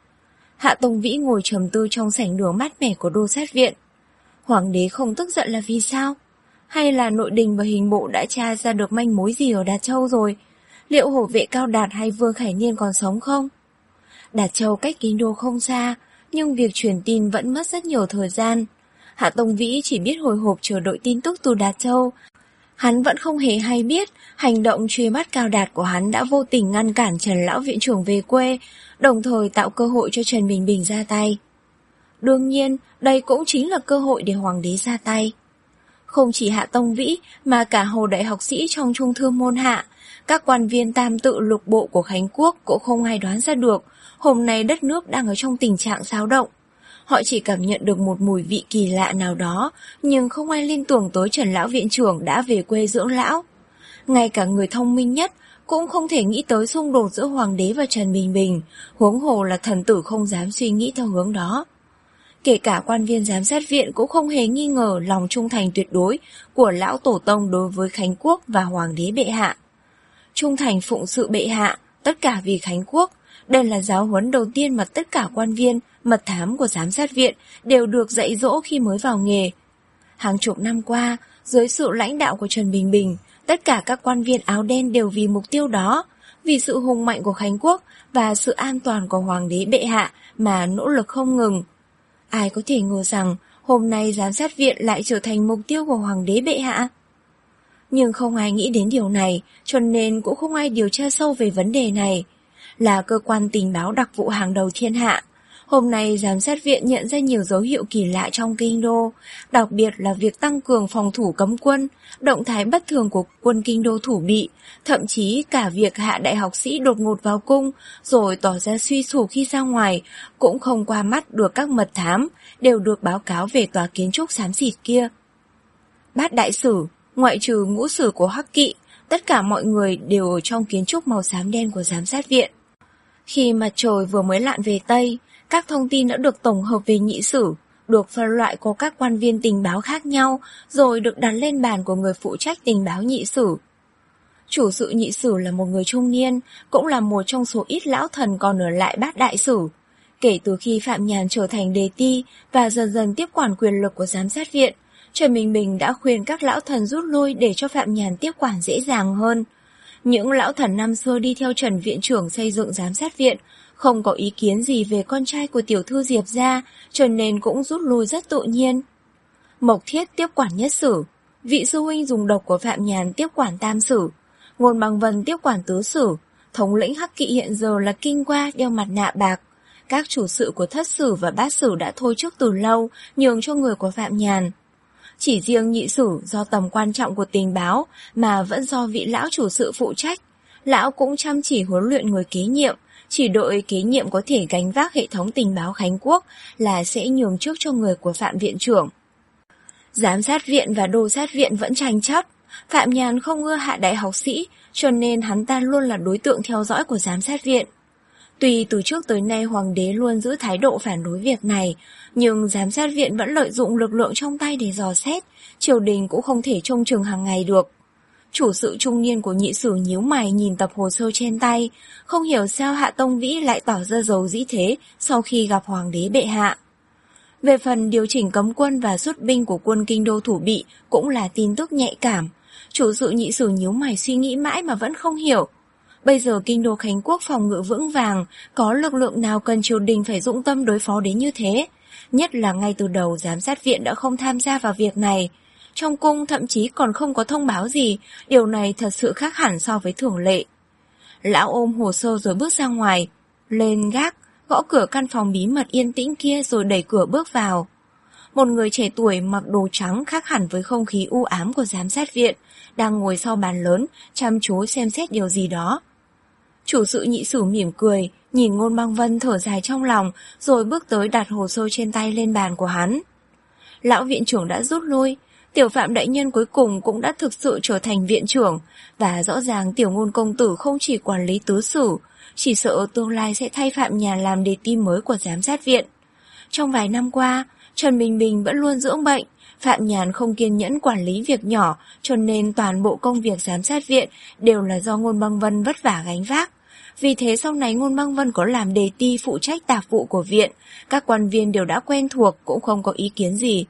Hạ Tông Vĩ ngồi trầm tư trong sảnh đường mát mẻ của đô sát viện. Hoàng đế không tức giận là vì sao? Hay là nội đình và hình bộ đã tra ra được manh mối gì ở Đạt Châu rồi? Liệu hổ vệ Cao Đạt hay Vương Khải Niên còn sống không? Đạt Châu cách Kinh Đô không xa, nhưng việc truyền tin vẫn mất rất nhiều thời gian. Hạ Tông Vĩ chỉ biết hồi hộp chờ đợi tin tức từ Đạt Châu. Hắn vẫn không hề hay biết, hành động truy bắt Cao Đạt của hắn đã vô tình ngăn cản Trần Lão Viện trưởng về quê, đồng thời tạo cơ hội cho Trần Bình Bình ra tay. Đương nhiên, đây cũng chính là cơ hội để hoàng đế ra tay. Không chỉ Hạ Tông Vĩ mà cả hầu đại học sĩ trong trung thư môn hạ, các quan viên tam tự lục bộ của Khánh Quốc cũng không ai đoán ra được hôm nay đất nước đang ở trong tình trạng xáo động. Họ chỉ cảm nhận được một mùi vị kỳ lạ nào đó, nhưng không ai liên tưởng tới Trần Lão Viện trưởng đã về quê dưỡng lão. Ngay cả người thông minh nhất cũng không thể nghĩ tới xung đột giữa hoàng đế và Trần Bình Bình, huống hồ là thần tử không dám suy nghĩ theo hướng đó. Kể cả quan viên giám sát viện cũng không hề nghi ngờ lòng trung thành tuyệt đối của lão tổ tông đối với Khánh Quốc và hoàng đế bệ hạ. Trung thành phụng sự bệ hạ, tất cả vì Khánh Quốc, đây là giáo huấn đầu tiên mà tất cả quan viên, mật thám của giám sát viện đều được dạy dỗ khi mới vào nghề. Hàng chục năm qua, dưới sự lãnh đạo của Trần Bình Bình, tất cả các quan viên áo đen đều vì mục tiêu đó, vì sự hùng mạnh của Khánh Quốc và sự an toàn của hoàng đế bệ hạ mà nỗ lực không ngừng. Ai có thể ngờ rằng hôm nay giám sát viện lại trở thành mục tiêu của hoàng đế bệ hạ? Nhưng không ai nghĩ đến điều này, cho nên cũng không ai điều tra sâu về vấn đề này. Là cơ quan tình báo đặc vụ hàng đầu thiên hạ, Hôm nay giám sát viện nhận ra nhiều dấu hiệu kỳ lạ trong kinh đô, đặc biệt là việc tăng cường phòng thủ cấm quân, động thái bất thường của quân kinh đô thủ bị, thậm chí cả việc hạ đại học sĩ đột ngột vào cung rồi tỏ ra suy sụp khi ra ngoài cũng không qua mắt được các mật thám, đều được báo cáo về tòa kiến trúc xám xịt kia. Bát đại sử, ngoại trừ ngũ sử của Hắc Kỵ, tất cả mọi người đều ở trong kiến trúc màu xám đen của giám sát viện. Khi mặt trời vừa mới lặn về Tây, các thông tin đã được tổng hợp về nhị sử, được phân loại qua các quan viên tình báo khác nhau, rồi được đặt lên bàn của người phụ trách tình báo nhị sử. Chủ sự nhị sử là một người trung niên, cũng là một trong số ít lão thần còn ở lại bát đại sử. Kể từ khi Phạm Nhàn trở thành đề ti và dần dần tiếp quản quyền lực của giám sát viện, Trần Bình Bình đã khuyên các lão thần rút lui để cho Phạm Nhàn tiếp quản dễ dàng hơn. Những lão thần năm xưa đi theo Trần viện trưởng xây dựng giám sát viện, không có ý kiến gì về con trai của tiểu thư Diệp gia, cho nên cũng rút lui rất tự nhiên. Mộc Thiết tiếp quản nhất sử, vị sư huynh dùng độc của Phạm Nhàn tiếp quản tam sử, Ngôn Bằng Vân tiếp quản tứ sử, thống lĩnh Hắc Kỵ hiện giờ là Kinh Qua đeo mặt nạ bạc. Các chủ sự của thất sử và bát sử đã thôi trước từ lâu, nhường cho người của Phạm Nhàn. Chỉ riêng nhị sử do tầm quan trọng của tình báo mà vẫn do vị lão chủ sự phụ trách. Lão cũng chăm chỉ huấn luyện người kế nhiệm, chỉ đợi kế nhiệm có thể gánh vác hệ thống tình báo Khánh Quốc là sẽ nhường trước cho người của Phạm viện trưởng. Giám sát viện và đô sát viện vẫn tranh chấp. Phạm Nhàn không ưa hạ đại học sĩ, cho nên hắn ta luôn là đối tượng theo dõi của giám sát viện. Tuy từ trước tới nay hoàng đế luôn giữ thái độ phản đối việc này, nhưng giám sát viện vẫn lợi dụng lực lượng trong tay để dò xét, triều đình cũng không thể trông chừng hàng ngày được. Chủ sự trung niên của nhị sử nhíu mày nhìn tập hồ sơ trên tay, không hiểu sao Hạ Tông Vĩ lại tỏ ra giàu dĩ thế sau khi gặp hoàng đế bệ hạ. Về phần điều chỉnh cấm quân và xuất binh của quân kinh đô thủ bị cũng là tin tức nhạy cảm. Chủ sự nhị sử nhíu mày suy nghĩ mãi mà vẫn không hiểu. Bây giờ kinh đô Khánh Quốc phòng ngự vững vàng, có lực lượng nào cần triều đình phải dụng tâm đối phó đến như thế? Nhất là ngay từ đầu giám sát viện đã không tham gia vào việc này. Trong cung thậm chí còn không có thông báo gì, điều này thật sự khác hẳn so với thường lệ. Lão ôm hồ sơ rồi bước ra ngoài, lên gác, gõ cửa căn phòng bí mật yên tĩnh kia rồi đẩy cửa bước vào. Một người trẻ tuổi mặc đồ trắng khác hẳn với không khí u ám của giám sát viện, đang ngồi sau bàn lớn, chăm chú xem xét điều gì đó. Chủ sự nhị sử mỉm cười, nhìn Ngôn Băng Vân thở dài trong lòng, rồi bước tới đặt hồ sơ trên tay lên bàn của hắn. Lão viện trưởng đã rút lui, Tiểu Phạm đại nhân cuối cùng cũng đã thực sự trở thành viện trưởng, và rõ ràng Tiểu Ngôn công tử không chỉ quản lý tứ sử, chỉ sợ tương lai sẽ thay Phạm Nhàn làm đề ti mới của giám sát viện. Trong vài năm qua, Trần Bình Bình vẫn luôn dưỡng bệnh, Phạm Nhàn không kiên nhẫn quản lý việc nhỏ, cho nên toàn bộ công việc giám sát viện đều là do Ngôn Băng Vân vất vả gánh vác. Vì thế sau này Ngôn Băng Vân có làm đề ti phụ trách tạp vụ của viện, các quan viên đều đã quen thuộc cũng không có ý kiến gì.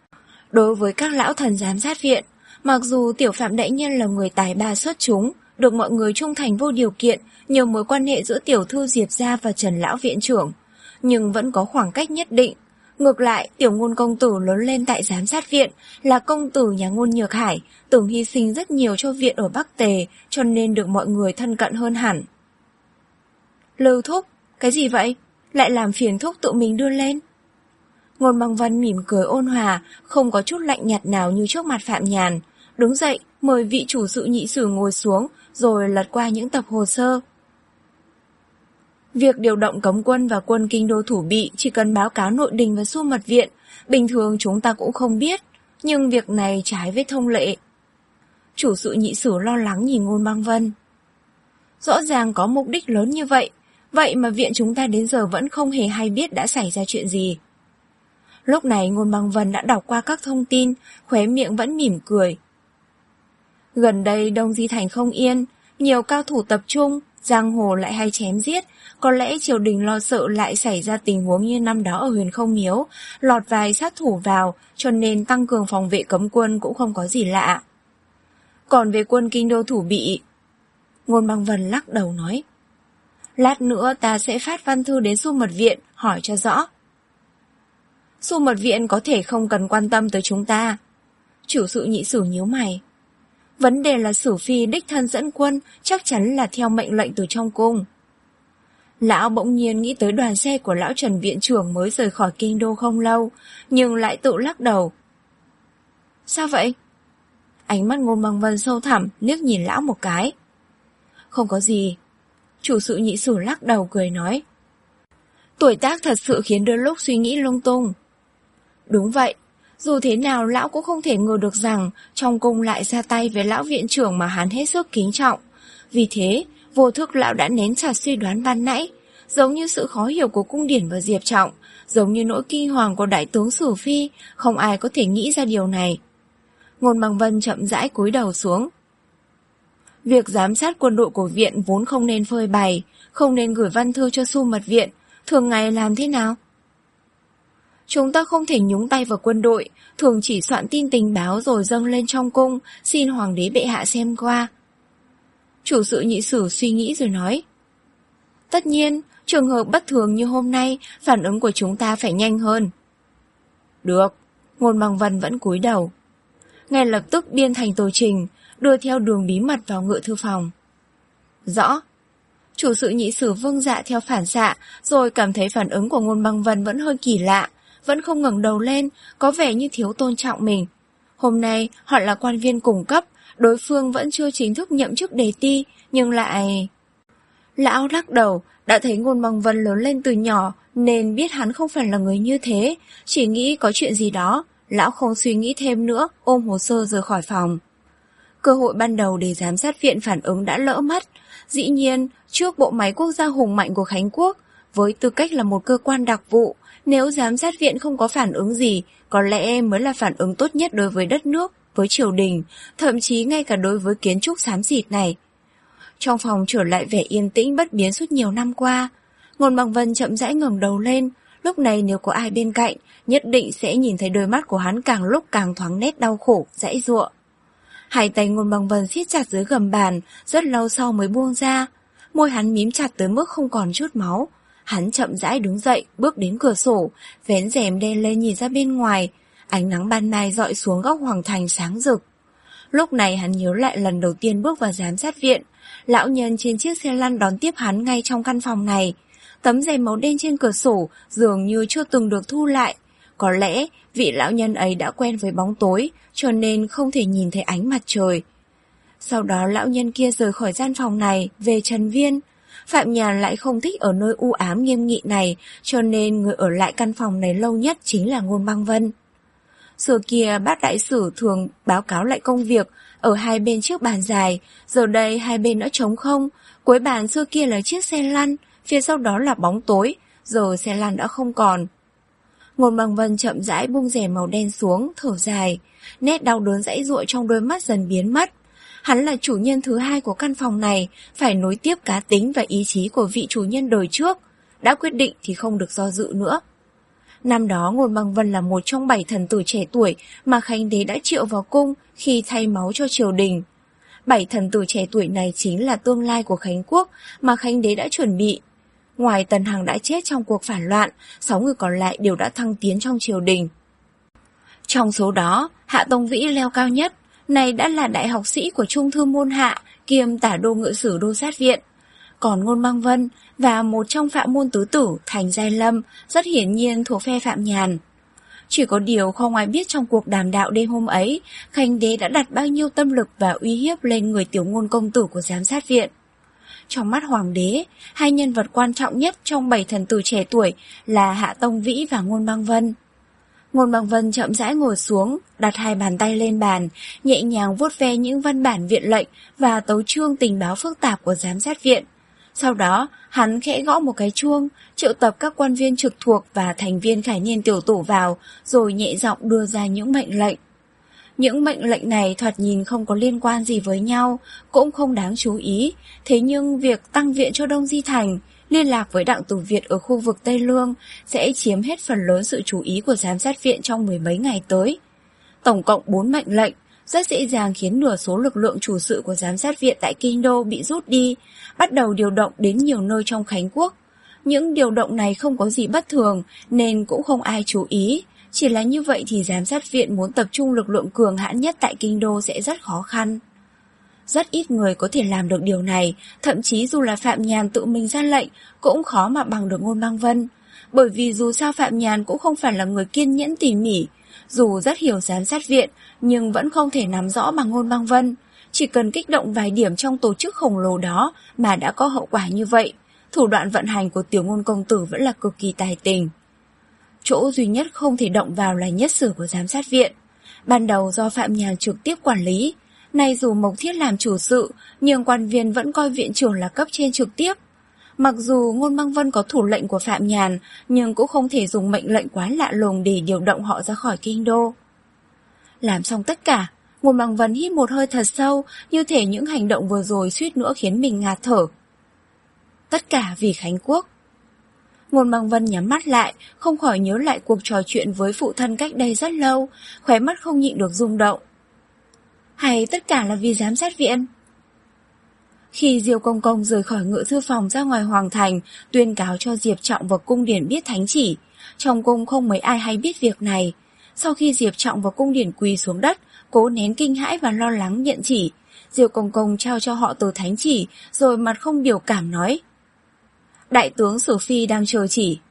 Đối với các lão thần giám sát viện, mặc dù Tiểu Phạm đại nhân là người tài ba xuất chúng, được mọi người trung thành vô điều kiện, nhiều mối quan hệ giữa tiểu thư Diệp gia và Trần lão viện trưởng, nhưng vẫn có khoảng cách nhất định. Ngược lại, Tiểu Ngôn công tử lớn lên tại giám sát viện, là công tử nhà Ngôn Nhược Hải, từng hy sinh rất nhiều cho viện ở Bắc Tề, cho nên được mọi người thân cận hơn hẳn. Lưu thúc, cái gì vậy? Lại làm phiền thúc tự mình đưa lên. Ngôn Băng Vân mỉm cười ôn hòa, không có chút lạnh nhạt nào như trước mặt Phạm Nhàn. Đứng dậy, mời vị chủ sự nhị sử ngồi xuống, rồi lật qua những tập hồ sơ. Việc điều động cấm quân và quân kinh đô thủ bị chỉ cần báo cáo nội đình và Xu Mật viện, bình thường chúng ta cũng không biết, nhưng việc này trái với thông lệ. Chủ sự nhị sử lo lắng nhìn Ngôn Băng Vân. Rõ ràng có mục đích lớn như vậy, vậy mà viện chúng ta đến giờ vẫn không hề hay biết đã xảy ra chuyện gì. Lúc này Ngôn Băng Vân đã đọc qua các thông tin, khóe miệng vẫn mỉm cười. Gần đây Đông Di Thành không yên, nhiều cao thủ tập trung, giang hồ lại hay chém giết, có lẽ triều đình lo sợ lại xảy ra tình huống như năm đó ở Huyền Không Miếu, lọt vài sát thủ vào, cho nên tăng cường phòng vệ cấm quân cũng không có gì lạ. Còn về quân kinh đô thủ bị, Ngôn Băng Vân lắc đầu nói, lát nữa ta sẽ phát văn thư đến Xu Mật viện hỏi cho rõ. Xu Mật viện có thể không cần quan tâm tới chúng ta. Chủ sự nhị sử nhíu mày. Vấn đề là Sử Phi đích thân dẫn quân, chắc chắn là theo mệnh lệnh từ trong cung. Lão bỗng nhiên nghĩ tới đoàn xe của lão Trần viện trưởng mới rời khỏi kinh đô không lâu, nhưng lại tự lắc đầu. Sao vậy? Ánh mắt Ngôn Băng Vân sâu thẳm liếc nhìn lão một cái. Không có gì. Chủ sự nhị sử lắc đầu cười nói. Tuổi tác thật sự khiến đôi lúc suy nghĩ lung tung. Đúng vậy, dù thế nào lão cũng không thể ngờ được rằng trong cung lại ra tay với lão viện trưởng mà hắn hết sức kính trọng. Vì thế, vô thức lão đã nén chặt suy đoán ban nãy, giống như sự khó hiểu của cung điển và Diệp Trọng, giống như nỗi kinh hoàng của đại tướng Sử Phi, không ai có thể nghĩ ra điều này. Ngôn Băng Vân chậm rãi cúi đầu xuống. Việc giám sát quân đội của viện vốn không nên phơi bày, không nên gửi văn thư cho Xu Mật Viện, thường ngày làm thế nào? Chúng ta không thể nhúng tay vào quân đội, thường chỉ soạn tin tình báo rồi dâng lên trong cung, xin hoàng đế bệ hạ xem qua. Chủ sự nhị sử suy nghĩ rồi nói. Tất nhiên, trường hợp bất thường như hôm nay, phản ứng của chúng ta phải nhanh hơn. Được, Ngôn Băng Vân vẫn cúi đầu. Ngay lập tức biên thành tờ trình, đưa theo đường bí mật vào ngự thư phòng. Rõ. Chủ sự nhị sử vâng dạ theo phản xạ, rồi cảm thấy phản ứng của Ngôn Băng Vân vẫn hơi kỳ lạ, vẫn không ngẩng đầu lên, có vẻ như thiếu tôn trọng mình. Hôm nay họ là quan viên cùng cấp, đối phương vẫn chưa chính thức nhậm chức đề ti, nhưng lại... Lão lắc đầu, đã thấy Ngôn Băng Vân lớn lên từ nhỏ, nên biết hắn không phải là người như thế, chỉ nghĩ có chuyện gì đó. Lão không suy nghĩ thêm nữa, ôm hồ sơ rời khỏi phòng. Cơ hội ban đầu để giám sát viện phản ứng đã lỡ mất. Dĩ nhiên, trước bộ máy quốc gia hùng mạnh của Khánh Quốc, với tư cách là một cơ quan đặc vụ, nếu giám sát viện không có phản ứng gì, có lẽ mới là phản ứng tốt nhất đối với đất nước, với triều đình, thậm chí ngay cả đối với kiến trúc xám xịt này. Trong phòng trở lại vẻ yên tĩnh bất biến suốt nhiều năm qua, Ngôn Băng Vân chậm rãi ngẩng đầu lên. Lúc này nếu có ai bên cạnh, nhất định sẽ nhìn thấy đôi mắt của hắn càng lúc càng thoáng nét đau khổ, giãy giụa. Hai tay Ngôn Băng Vân siết chặt dưới gầm bàn, rất lâu sau mới buông ra. Môi hắn mím chặt tới mức không còn chút máu. Hắn chậm rãi đứng dậy, bước đến cửa sổ, vén rèm đen lên nhìn ra bên ngoài. Ánh nắng ban mai dọi xuống góc hoàng thành sáng rực. Lúc này hắn nhớ lại lần đầu tiên bước vào giám sát viện. Lão nhân trên chiếc xe lăn đón tiếp hắn ngay trong căn phòng này. Tấm rèm màu đen trên cửa sổ dường như chưa từng được thu lại. Có lẽ vị lão nhân ấy đã quen với bóng tối, cho nên không thể nhìn thấy ánh mặt trời. Sau đó lão nhân kia rời khỏi gian phòng này, về Trần Viên. Phạm Nhàn lại không thích ở nơi u ám nghiêm nghị này, cho nên người ở lại căn phòng này lâu nhất chính là Ngôn Băng Vân. Xưa kia bát đại sử thường báo cáo lại công việc ở hai bên chiếc bàn dài, giờ đây hai bên đã trống không. Cuối bàn xưa kia là chiếc xe lăn, phía sau đó là bóng tối, giờ xe lăn đã không còn. Ngôn Băng Vân chậm rãi buông rèm màu đen xuống, thở dài, nét đau đớn giãy giụa trong đôi mắt dần biến mất. Hắn là chủ nhân thứ hai của căn phòng này, phải nối tiếp cá tính và ý chí của vị chủ nhân đời trước. Đã quyết định thì không được do dự nữa. Năm đó Ngôn Băng Vân là một trong bảy thần tử trẻ tuổi mà Khánh Đế đã triệu vào cung khi thay máu cho triều đình. Bảy thần tử trẻ tuổi này chính là tương lai của Khánh Quốc mà Khánh Đế đã chuẩn bị. Ngoài Tần Hằng đã chết trong cuộc phản loạn, sáu người còn lại đều đã thăng tiến trong triều đình. Trong số đó, Hạ Tông Vĩ leo cao nhất, này đã là đại học sĩ của Trung thư môn hạ, kiêm tả đô ngự sử đô sát viện. Còn Ngôn Băng Vân và một trong Phạm môn tứ tử Thành Giai Lâm rất hiển nhiên thuộc phe Phạm Nhàn. Chỉ có điều không ai biết trong cuộc đàm đạo đêm hôm ấy, Khánh Đế đã đặt bao nhiêu tâm lực và uy hiếp lên người tiểu ngôn công tử của giám sát viện. Trong mắt Hoàng đế, hai nhân vật quan trọng nhất trong bảy thần tử trẻ tuổi là Hạ Tông Vĩ và Ngôn Băng Vân. Ngôn Băng Vân chậm rãi ngồi xuống, đặt hai bàn tay lên bàn, nhẹ nhàng vuốt ve những văn bản viện lệnh và tấu chương tình báo phức tạp của giám sát viện. Sau đó, hắn khẽ gõ một cái chuông, triệu tập các quan viên trực thuộc và thành viên khải niên tiểu tổ vào, rồi nhẹ giọng đưa ra những mệnh lệnh. Những mệnh lệnh này thoạt nhìn không có liên quan gì với nhau, cũng không đáng chú ý. Thế nhưng việc tăng viện cho Đông Di Thành, liên lạc với Đặng Tử Việt ở khu vực Tây Lương sẽ chiếm hết phần lớn sự chú ý của giám sát viện trong mười mấy ngày tới. Tổng cộng bốn mệnh lệnh, rất dễ dàng khiến nửa số lực lượng chủ sự của giám sát viện tại Kinh Đô bị rút đi, bắt đầu điều động đến nhiều nơi trong Khánh Quốc. Những điều động này không có gì bất thường nên cũng không ai chú ý. Chỉ là như vậy thì giám sát viện muốn tập trung lực lượng cường hãn nhất tại Kinh Đô sẽ rất khó khăn. Rất ít người có thể làm được điều này, thậm chí dù là Phạm Nhàn tự mình ra lệnh cũng khó mà bằng được Ngôn Băng Vân. Bởi vì dù sao Phạm Nhàn cũng không phải là người kiên nhẫn tỉ mỉ, dù rất hiểu giám sát viện nhưng vẫn không thể nắm rõ bằng Ngôn Băng Vân. Chỉ cần kích động vài điểm trong tổ chức khổng lồ đó mà đã có hậu quả như vậy. Thủ đoạn vận hành của Tiểu Ngôn công tử vẫn là cực kỳ tài tình. Chỗ duy nhất không thể động vào là nhất sử của giám sát viện. Ban đầu do Phạm Nhàn trực tiếp quản lý, nay dù Mộc Thiết làm chủ sự, nhưng quan viên vẫn coi viện trưởng là cấp trên trực tiếp. Mặc dù Ngôn Băng Vân có thủ lệnh của Phạm Nhàn, nhưng cũng không thể dùng mệnh lệnh quá lạ lùng để điều động họ ra khỏi kinh đô. Làm xong tất cả, Ngôn Băng Vân hít một hơi thật sâu, như thể những hành động vừa rồi suýt nữa khiến mình ngạt thở. Tất cả vì Khánh Quốc. Ngôn Băng Vân nhắm mắt lại, không khỏi nhớ lại cuộc trò chuyện với phụ thân cách đây rất lâu, khóe mắt không nhịn được rung động. Hay tất cả là vì giám sát viện? Khi Diêu Công Công rời khỏi ngự thư phòng ra ngoài hoàng thành, tuyên cáo cho Diệp Trọng và cung điển biết thánh chỉ, trong cung không mấy ai hay biết việc này. Sau khi Diệp Trọng và cung điển quỳ xuống đất, cố nén kinh hãi và lo lắng nhận chỉ, Diêu Công Công trao cho họ tờ thánh chỉ, rồi mặt không biểu cảm nói: Đại tướng Sử Phi đang chờ chỉ.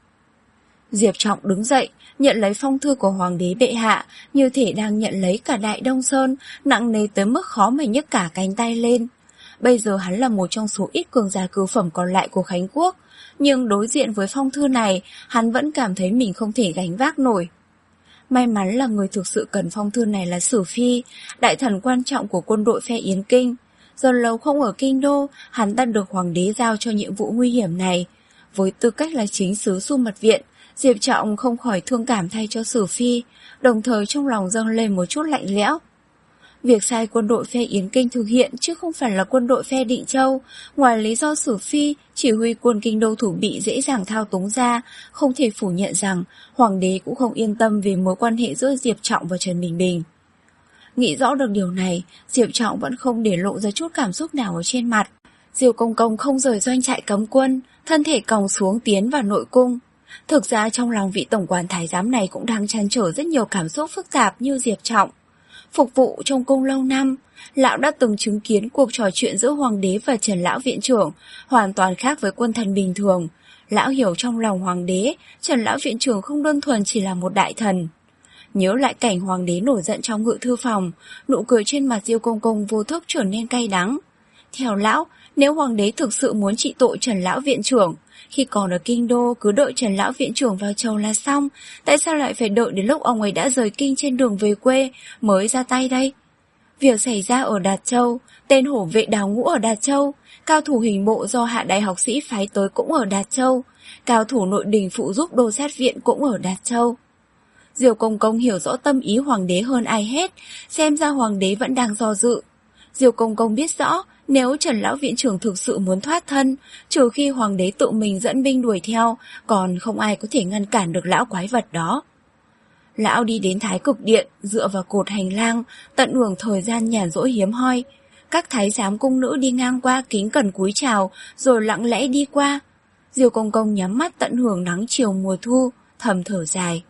Diệp Trọng đứng dậy, nhận lấy phong thư của Hoàng đế bệ hạ, như thể đang nhận lấy cả Đại Đông Sơn, nặng nề tới mức khó mà nhấc cả cánh tay lên. Bây giờ hắn là một trong số ít cường giả cửu phẩm còn lại của Khánh Quốc, nhưng đối diện với phong thư này, hắn vẫn cảm thấy mình không thể gánh vác nổi. May mắn là người thực sự cần phong thư này là Sử Phi, đại thần quan trọng của quân đội phe Yến Kinh. Giờ lâu không ở kinh đô, hắn ta được hoàng đế giao cho nhiệm vụ nguy hiểm này. Với tư cách là chính sứ Xu Mật Viện, Diệp Trọng không khỏi thương cảm thay cho Sử Phi, đồng thời trong lòng dâng lên một chút lạnh lẽo. Việc sai quân đội phe Yến Kinh thực hiện chứ không phải là quân đội phe Định Châu, ngoài lý do Sử Phi chỉ huy quân kinh đô thủ bị dễ dàng thao túng ra, không thể phủ nhận rằng hoàng đế cũng không yên tâm về mối quan hệ giữa Diệp Trọng và Trần Bình Bình. Nghĩ rõ được điều này, Diệp Trọng vẫn không để lộ ra chút cảm xúc nào ở trên mặt. Diêu Công Công không rời doanh trại cấm quân, thân thể còng xuống tiến vào nội cung. Thực ra trong lòng vị tổng quản thái giám này cũng đang trăn trở rất nhiều cảm xúc phức tạp như Diệp Trọng. Phục vụ trong cung lâu năm, lão đã từng chứng kiến cuộc trò chuyện giữa hoàng đế và Trần lão viện trưởng, hoàn toàn khác với quân thần bình thường. Lão hiểu trong lòng hoàng đế, Trần lão viện trưởng không đơn thuần chỉ là một đại thần. Nhớ lại cảnh hoàng đế nổi giận trong ngự thư phòng, nụ cười trên mặt Diêu Công Công vô thức trở nên cay đắng. Theo lão, nếu hoàng đế thực sự muốn trị tội Trần lão viện trưởng, khi còn ở kinh đô cứ đợi Trần lão viện trưởng vào chầu là xong, tại sao lại phải đợi đến lúc ông ấy đã rời kinh trên đường về quê mới ra tay đây? Việc xảy ra ở Đạt Châu, tên hổ vệ đào ngũ ở Đạt Châu, cao thủ hình bộ do hạ đại học sĩ phái tới cũng ở Đạt Châu, cao thủ nội đình phụ giúp đô sát viện cũng ở Đạt Châu. Diêu Công Công hiểu rõ tâm ý hoàng đế hơn ai hết, xem ra hoàng đế vẫn đang do dự. Diêu Công Công biết rõ, nếu Trần lão viện trưởng thực sự muốn thoát thân, trừ khi hoàng đế tự mình dẫn binh đuổi theo, còn không ai có thể ngăn cản được lão quái vật đó. Lão đi đến Thái Cực Điện, dựa vào cột hành lang, tận hưởng thời gian nhàn rỗi hiếm hoi. Các thái giám cung nữ đi ngang qua kính cẩn cúi chào, rồi lặng lẽ đi qua. Diêu Công Công nhắm mắt tận hưởng nắng chiều mùa thu, thầm thở dài.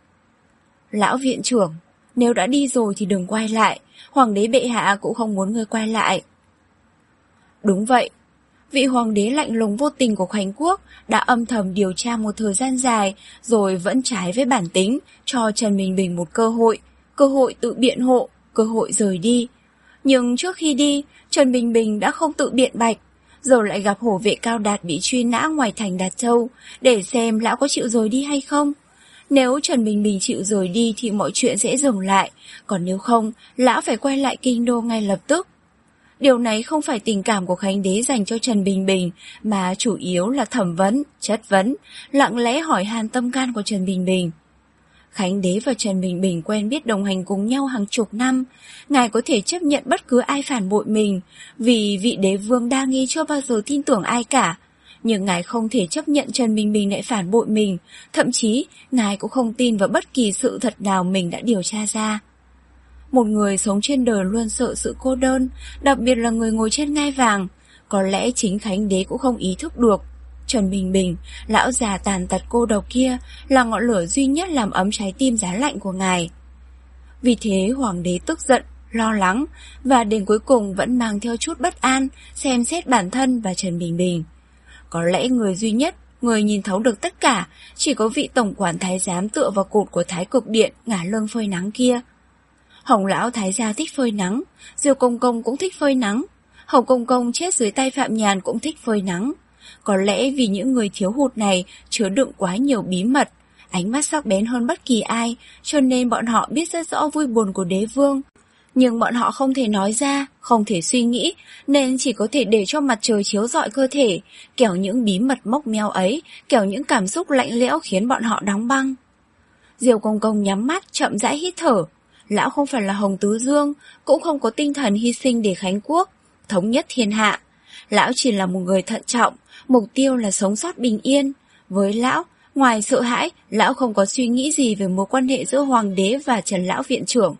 Lão viện trưởng, nếu đã đi rồi thì đừng quay lại, hoàng đế bệ hạ cũng không muốn ngươi quay lại. Đúng vậy, vị hoàng đế lạnh lùng vô tình của Khánh Quốc đã âm thầm điều tra một thời gian dài, rồi vẫn trái với bản tính, cho Trần Bình Bình một cơ hội, cơ hội tự biện hộ, cơ hội rời đi. Nhưng trước khi đi, Trần Bình Bình đã không tự biện bạch, giờ lại gặp hổ vệ Cao Đạt bị truy nã ngoài thành Đạt Châu, để xem lão có chịu rời đi hay không. Nếu Trần Bình Bình chịu rời đi thì mọi chuyện sẽ dừng lại, còn nếu không, lão phải quay lại kinh đô ngay lập tức. Điều này không phải tình cảm của Khánh đế dành cho Trần Bình Bình, mà chủ yếu là thẩm vấn, chất vấn, lặng lẽ hỏi han tâm can của Trần Bình Bình. Khánh đế và Trần Bình Bình quen biết đồng hành cùng nhau hàng chục năm, ngài có thể chấp nhận bất cứ ai phản bội mình, vì vị đế vương đa nghi chưa bao giờ tin tưởng ai cả. Nhưng ngài không thể chấp nhận Trần Bình Bình lại phản bội mình, thậm chí ngài cũng không tin vào bất kỳ sự thật nào mình đã điều tra ra. Một người sống trên đời luôn sợ sự cô đơn, đặc biệt là người ngồi trên ngai vàng. Có lẽ chính Khánh đế cũng không ý thức được. Trần Bình Bình, lão già tàn tật cô độc kia, là ngọn lửa duy nhất làm ấm trái tim giá lạnh của ngài. Vì thế hoàng đế tức giận, lo lắng và đến cuối cùng vẫn mang theo chút bất an, xem xét bản thân và Trần Bình Bình. Có lẽ người duy nhất, người nhìn thấu được tất cả, chỉ có vị tổng quản thái giám tựa vào cột của thái cực điện ngả lưng phơi nắng kia. Hồng lão thái gia thích phơi nắng, Diêu công công cũng thích phơi nắng, Hồng công công chết dưới tay Phạm Nhàn cũng thích phơi nắng. Có lẽ vì những người thiếu hụt này chứa đựng quá nhiều bí mật, ánh mắt sắc bén hơn bất kỳ ai, cho nên bọn họ biết rất rõ vui buồn của đế vương. Nhưng bọn họ không thể nói ra, không thể suy nghĩ, nên chỉ có thể để cho mặt trời chiếu rọi cơ thể, kẻo những bí mật mốc meo ấy, kẻo những cảm xúc lạnh lẽo khiến bọn họ đóng băng. Diêu công công nhắm mắt, chậm rãi hít thở. Lão không phải là Hồng Tứ Dương, cũng không có tinh thần hy sinh để khánh quốc, thống nhất thiên hạ. Lão chỉ là một người thận trọng, mục tiêu là sống sót bình yên. Với lão, ngoài sợ hãi, lão không có suy nghĩ gì về mối quan hệ giữa hoàng đế và Trần lão viện trưởng.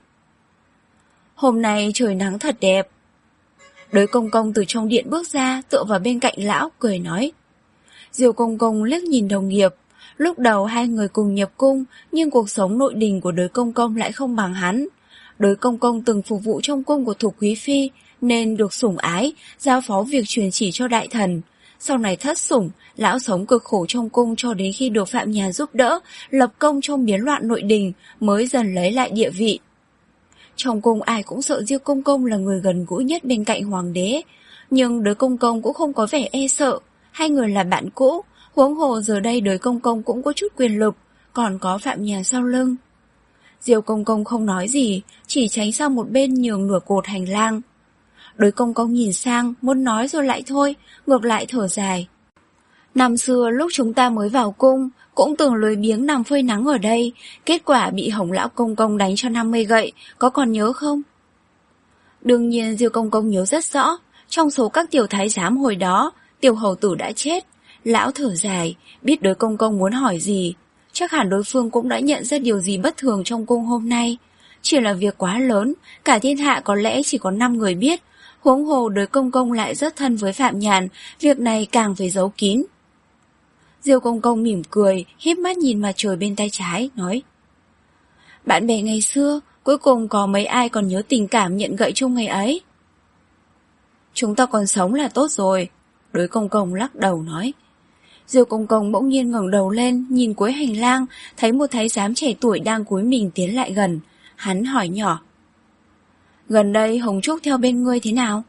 Hôm nay trời nắng thật đẹp. Đới công công từ trong điện bước ra, tựa vào bên cạnh lão, cười nói. Diêu công công liếc nhìn đồng nghiệp. Lúc đầu hai người cùng nhập cung, nhưng cuộc sống nội đình của Đới công công lại không bằng hắn. Đới công công từng phục vụ trong cung của Thục Quý Phi, nên được sủng ái, giao phó việc truyền chỉ cho đại thần. Sau này thất sủng, lão sống cực khổ trong cung cho đến khi được Phạm Nhàn giúp đỡ, lập công trong biến loạn nội đình, mới dần lấy lại địa vị. Trong cung ai cũng sợ Diêu công công là người gần gũi nhất bên cạnh hoàng đế, nhưng Đới công công cũng không có vẻ e sợ, hai người là bạn cũ, huống hồ giờ đây Đới công công cũng có chút quyền lực, còn có Phạm Nhàn sau lưng. Diêu công công không nói gì, chỉ tránh sang một bên nhường nửa cột hành lang. Đới công công nhìn sang, muốn nói rồi lại thôi, ngược lại thở dài. Năm xưa lúc chúng ta mới vào cung, cũng từng lười biếng nằm phơi nắng ở đây, kết quả bị Hồng lão công công đánh cho năm mươi gậy, có còn nhớ không? Đương nhiên Diêu công công nhớ rất rõ, trong số các tiểu thái giám hồi đó, tiểu hầu tử đã chết. Lão thở dài, biết Đới công công muốn hỏi gì, chắc hẳn đối phương cũng đã nhận ra điều gì bất thường trong cung hôm nay. Chỉ là việc quá lớn, cả thiên hạ có lẽ chỉ có năm người biết, huống hồ Đới công công lại rất thân với Phạm Nhàn, việc này càng phải giấu kín. Diêu công công mỉm cười, híp mắt nhìn mặt trời bên tay trái, nói. Bạn bè ngày xưa, cuối cùng có mấy ai còn nhớ tình cảm nhận gậy chung ngày ấy? Chúng ta còn sống là tốt rồi, Đới công công lắc đầu nói. Diêu công công bỗng nhiên ngẩng đầu lên, nhìn cuối hành lang, thấy một thái giám trẻ tuổi đang cúi mình tiến lại gần. Hắn hỏi nhỏ. Gần đây Hồng Trúc theo bên ngươi thế nào?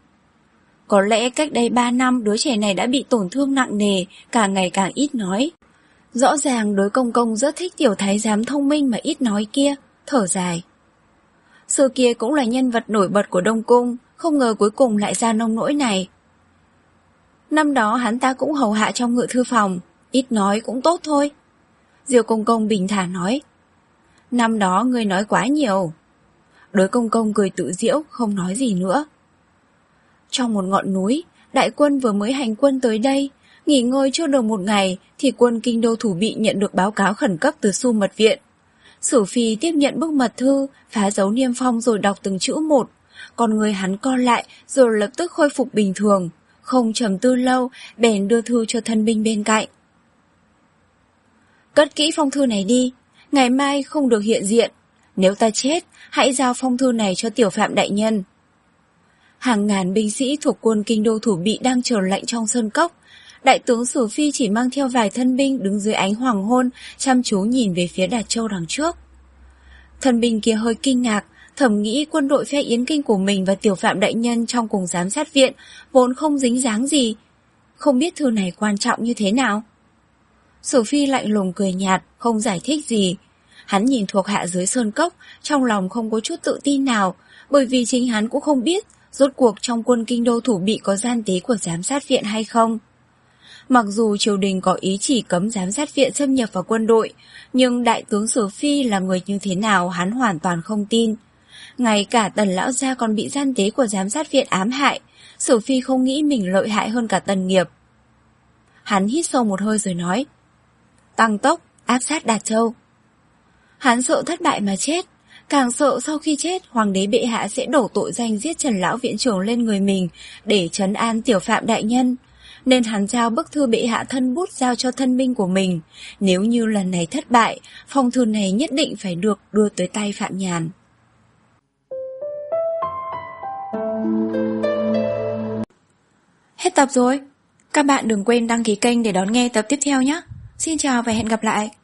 Có lẽ cách đây ba năm đứa trẻ này đã bị tổn thương nặng nề, càng ngày càng ít nói. Rõ ràng Đới công công rất thích tiểu thái giám thông minh mà ít nói kia, thở dài. Xưa kia cũng là nhân vật nổi bật của Đông Cung, không ngờ cuối cùng lại ra nông nỗi này. Năm đó hắn ta cũng hầu hạ trong ngự thư phòng, ít nói cũng tốt thôi. Diêu công công bình thản nói. Năm đó ngươi nói quá nhiều. Đới công công cười tự giễu, không nói gì nữa. Trong một ngọn núi, đại quân vừa mới hành quân tới đây, nghỉ ngơi chưa được một ngày thì quân kinh đô thủ bị nhận được báo cáo khẩn cấp từ Xu Mật Viện. Sử Phi tiếp nhận bức mật thư, phá dấu niêm phong rồi đọc từng chữ một, còn người hắn co lại rồi lập tức khôi phục bình thường, không trầm tư lâu, bèn đưa thư cho thân binh bên cạnh. Cất kỹ phong thư này đi, ngày mai không được hiện diện, nếu ta chết, hãy giao phong thư này cho tiểu Phạm đại nhân. Hàng ngàn binh sĩ thuộc quân kinh đô thủ bị đang chờ lệnh trong sơn cốc. Đại tướng Sử Phi chỉ mang theo vài thân binh đứng dưới ánh hoàng hôn, chăm chú nhìn về phía Đạt Châu đằng trước. Thân binh kia hơi kinh ngạc, thầm nghĩ quân đội phe Yến Kinh của mình và tiểu Phạm đại nhân trong cùng giám sát viện vốn không dính dáng gì, không biết thư này quan trọng như thế nào. Sử Phi lạnh lùng cười nhạt, không giải thích gì. Hắn nhìn thuộc hạ dưới sơn cốc, trong lòng không có chút tự tin nào, bởi vì chính hắn cũng không biết rốt cuộc trong quân kinh đô thủ bị có gian tế của giám sát viện hay không. Mặc dù triều đình có ý chỉ cấm giám sát viện xâm nhập vào quân đội, nhưng đại tướng Sử Phi là người như thế nào hắn hoàn toàn không tin. Ngay cả Tần lão gia còn bị gian tế của giám sát viện ám hại, Sử Phi không nghĩ mình lợi hại hơn cả Tần Nghiệp. Hắn hít sâu một hơi rồi nói, tăng tốc, áp sát Đạt Châu. Hắn sợ thất bại mà chết, càng sợ sau khi chết hoàng đế bệ hạ sẽ đổ tội danh giết Trần lão viện trưởng lên người mình để trấn an tiểu Phạm đại nhân, nên hắn giao bức thư bệ hạ thân bút giao cho thân binh của mình. Nếu như lần này thất bại, phong thư này nhất định phải được đưa tới tay Phạm Nhàn. Hết tập rồi. Các bạn đừng quên đăng ký kênh để đón nghe tập tiếp theo nhé. Xin chào và hẹn gặp lại.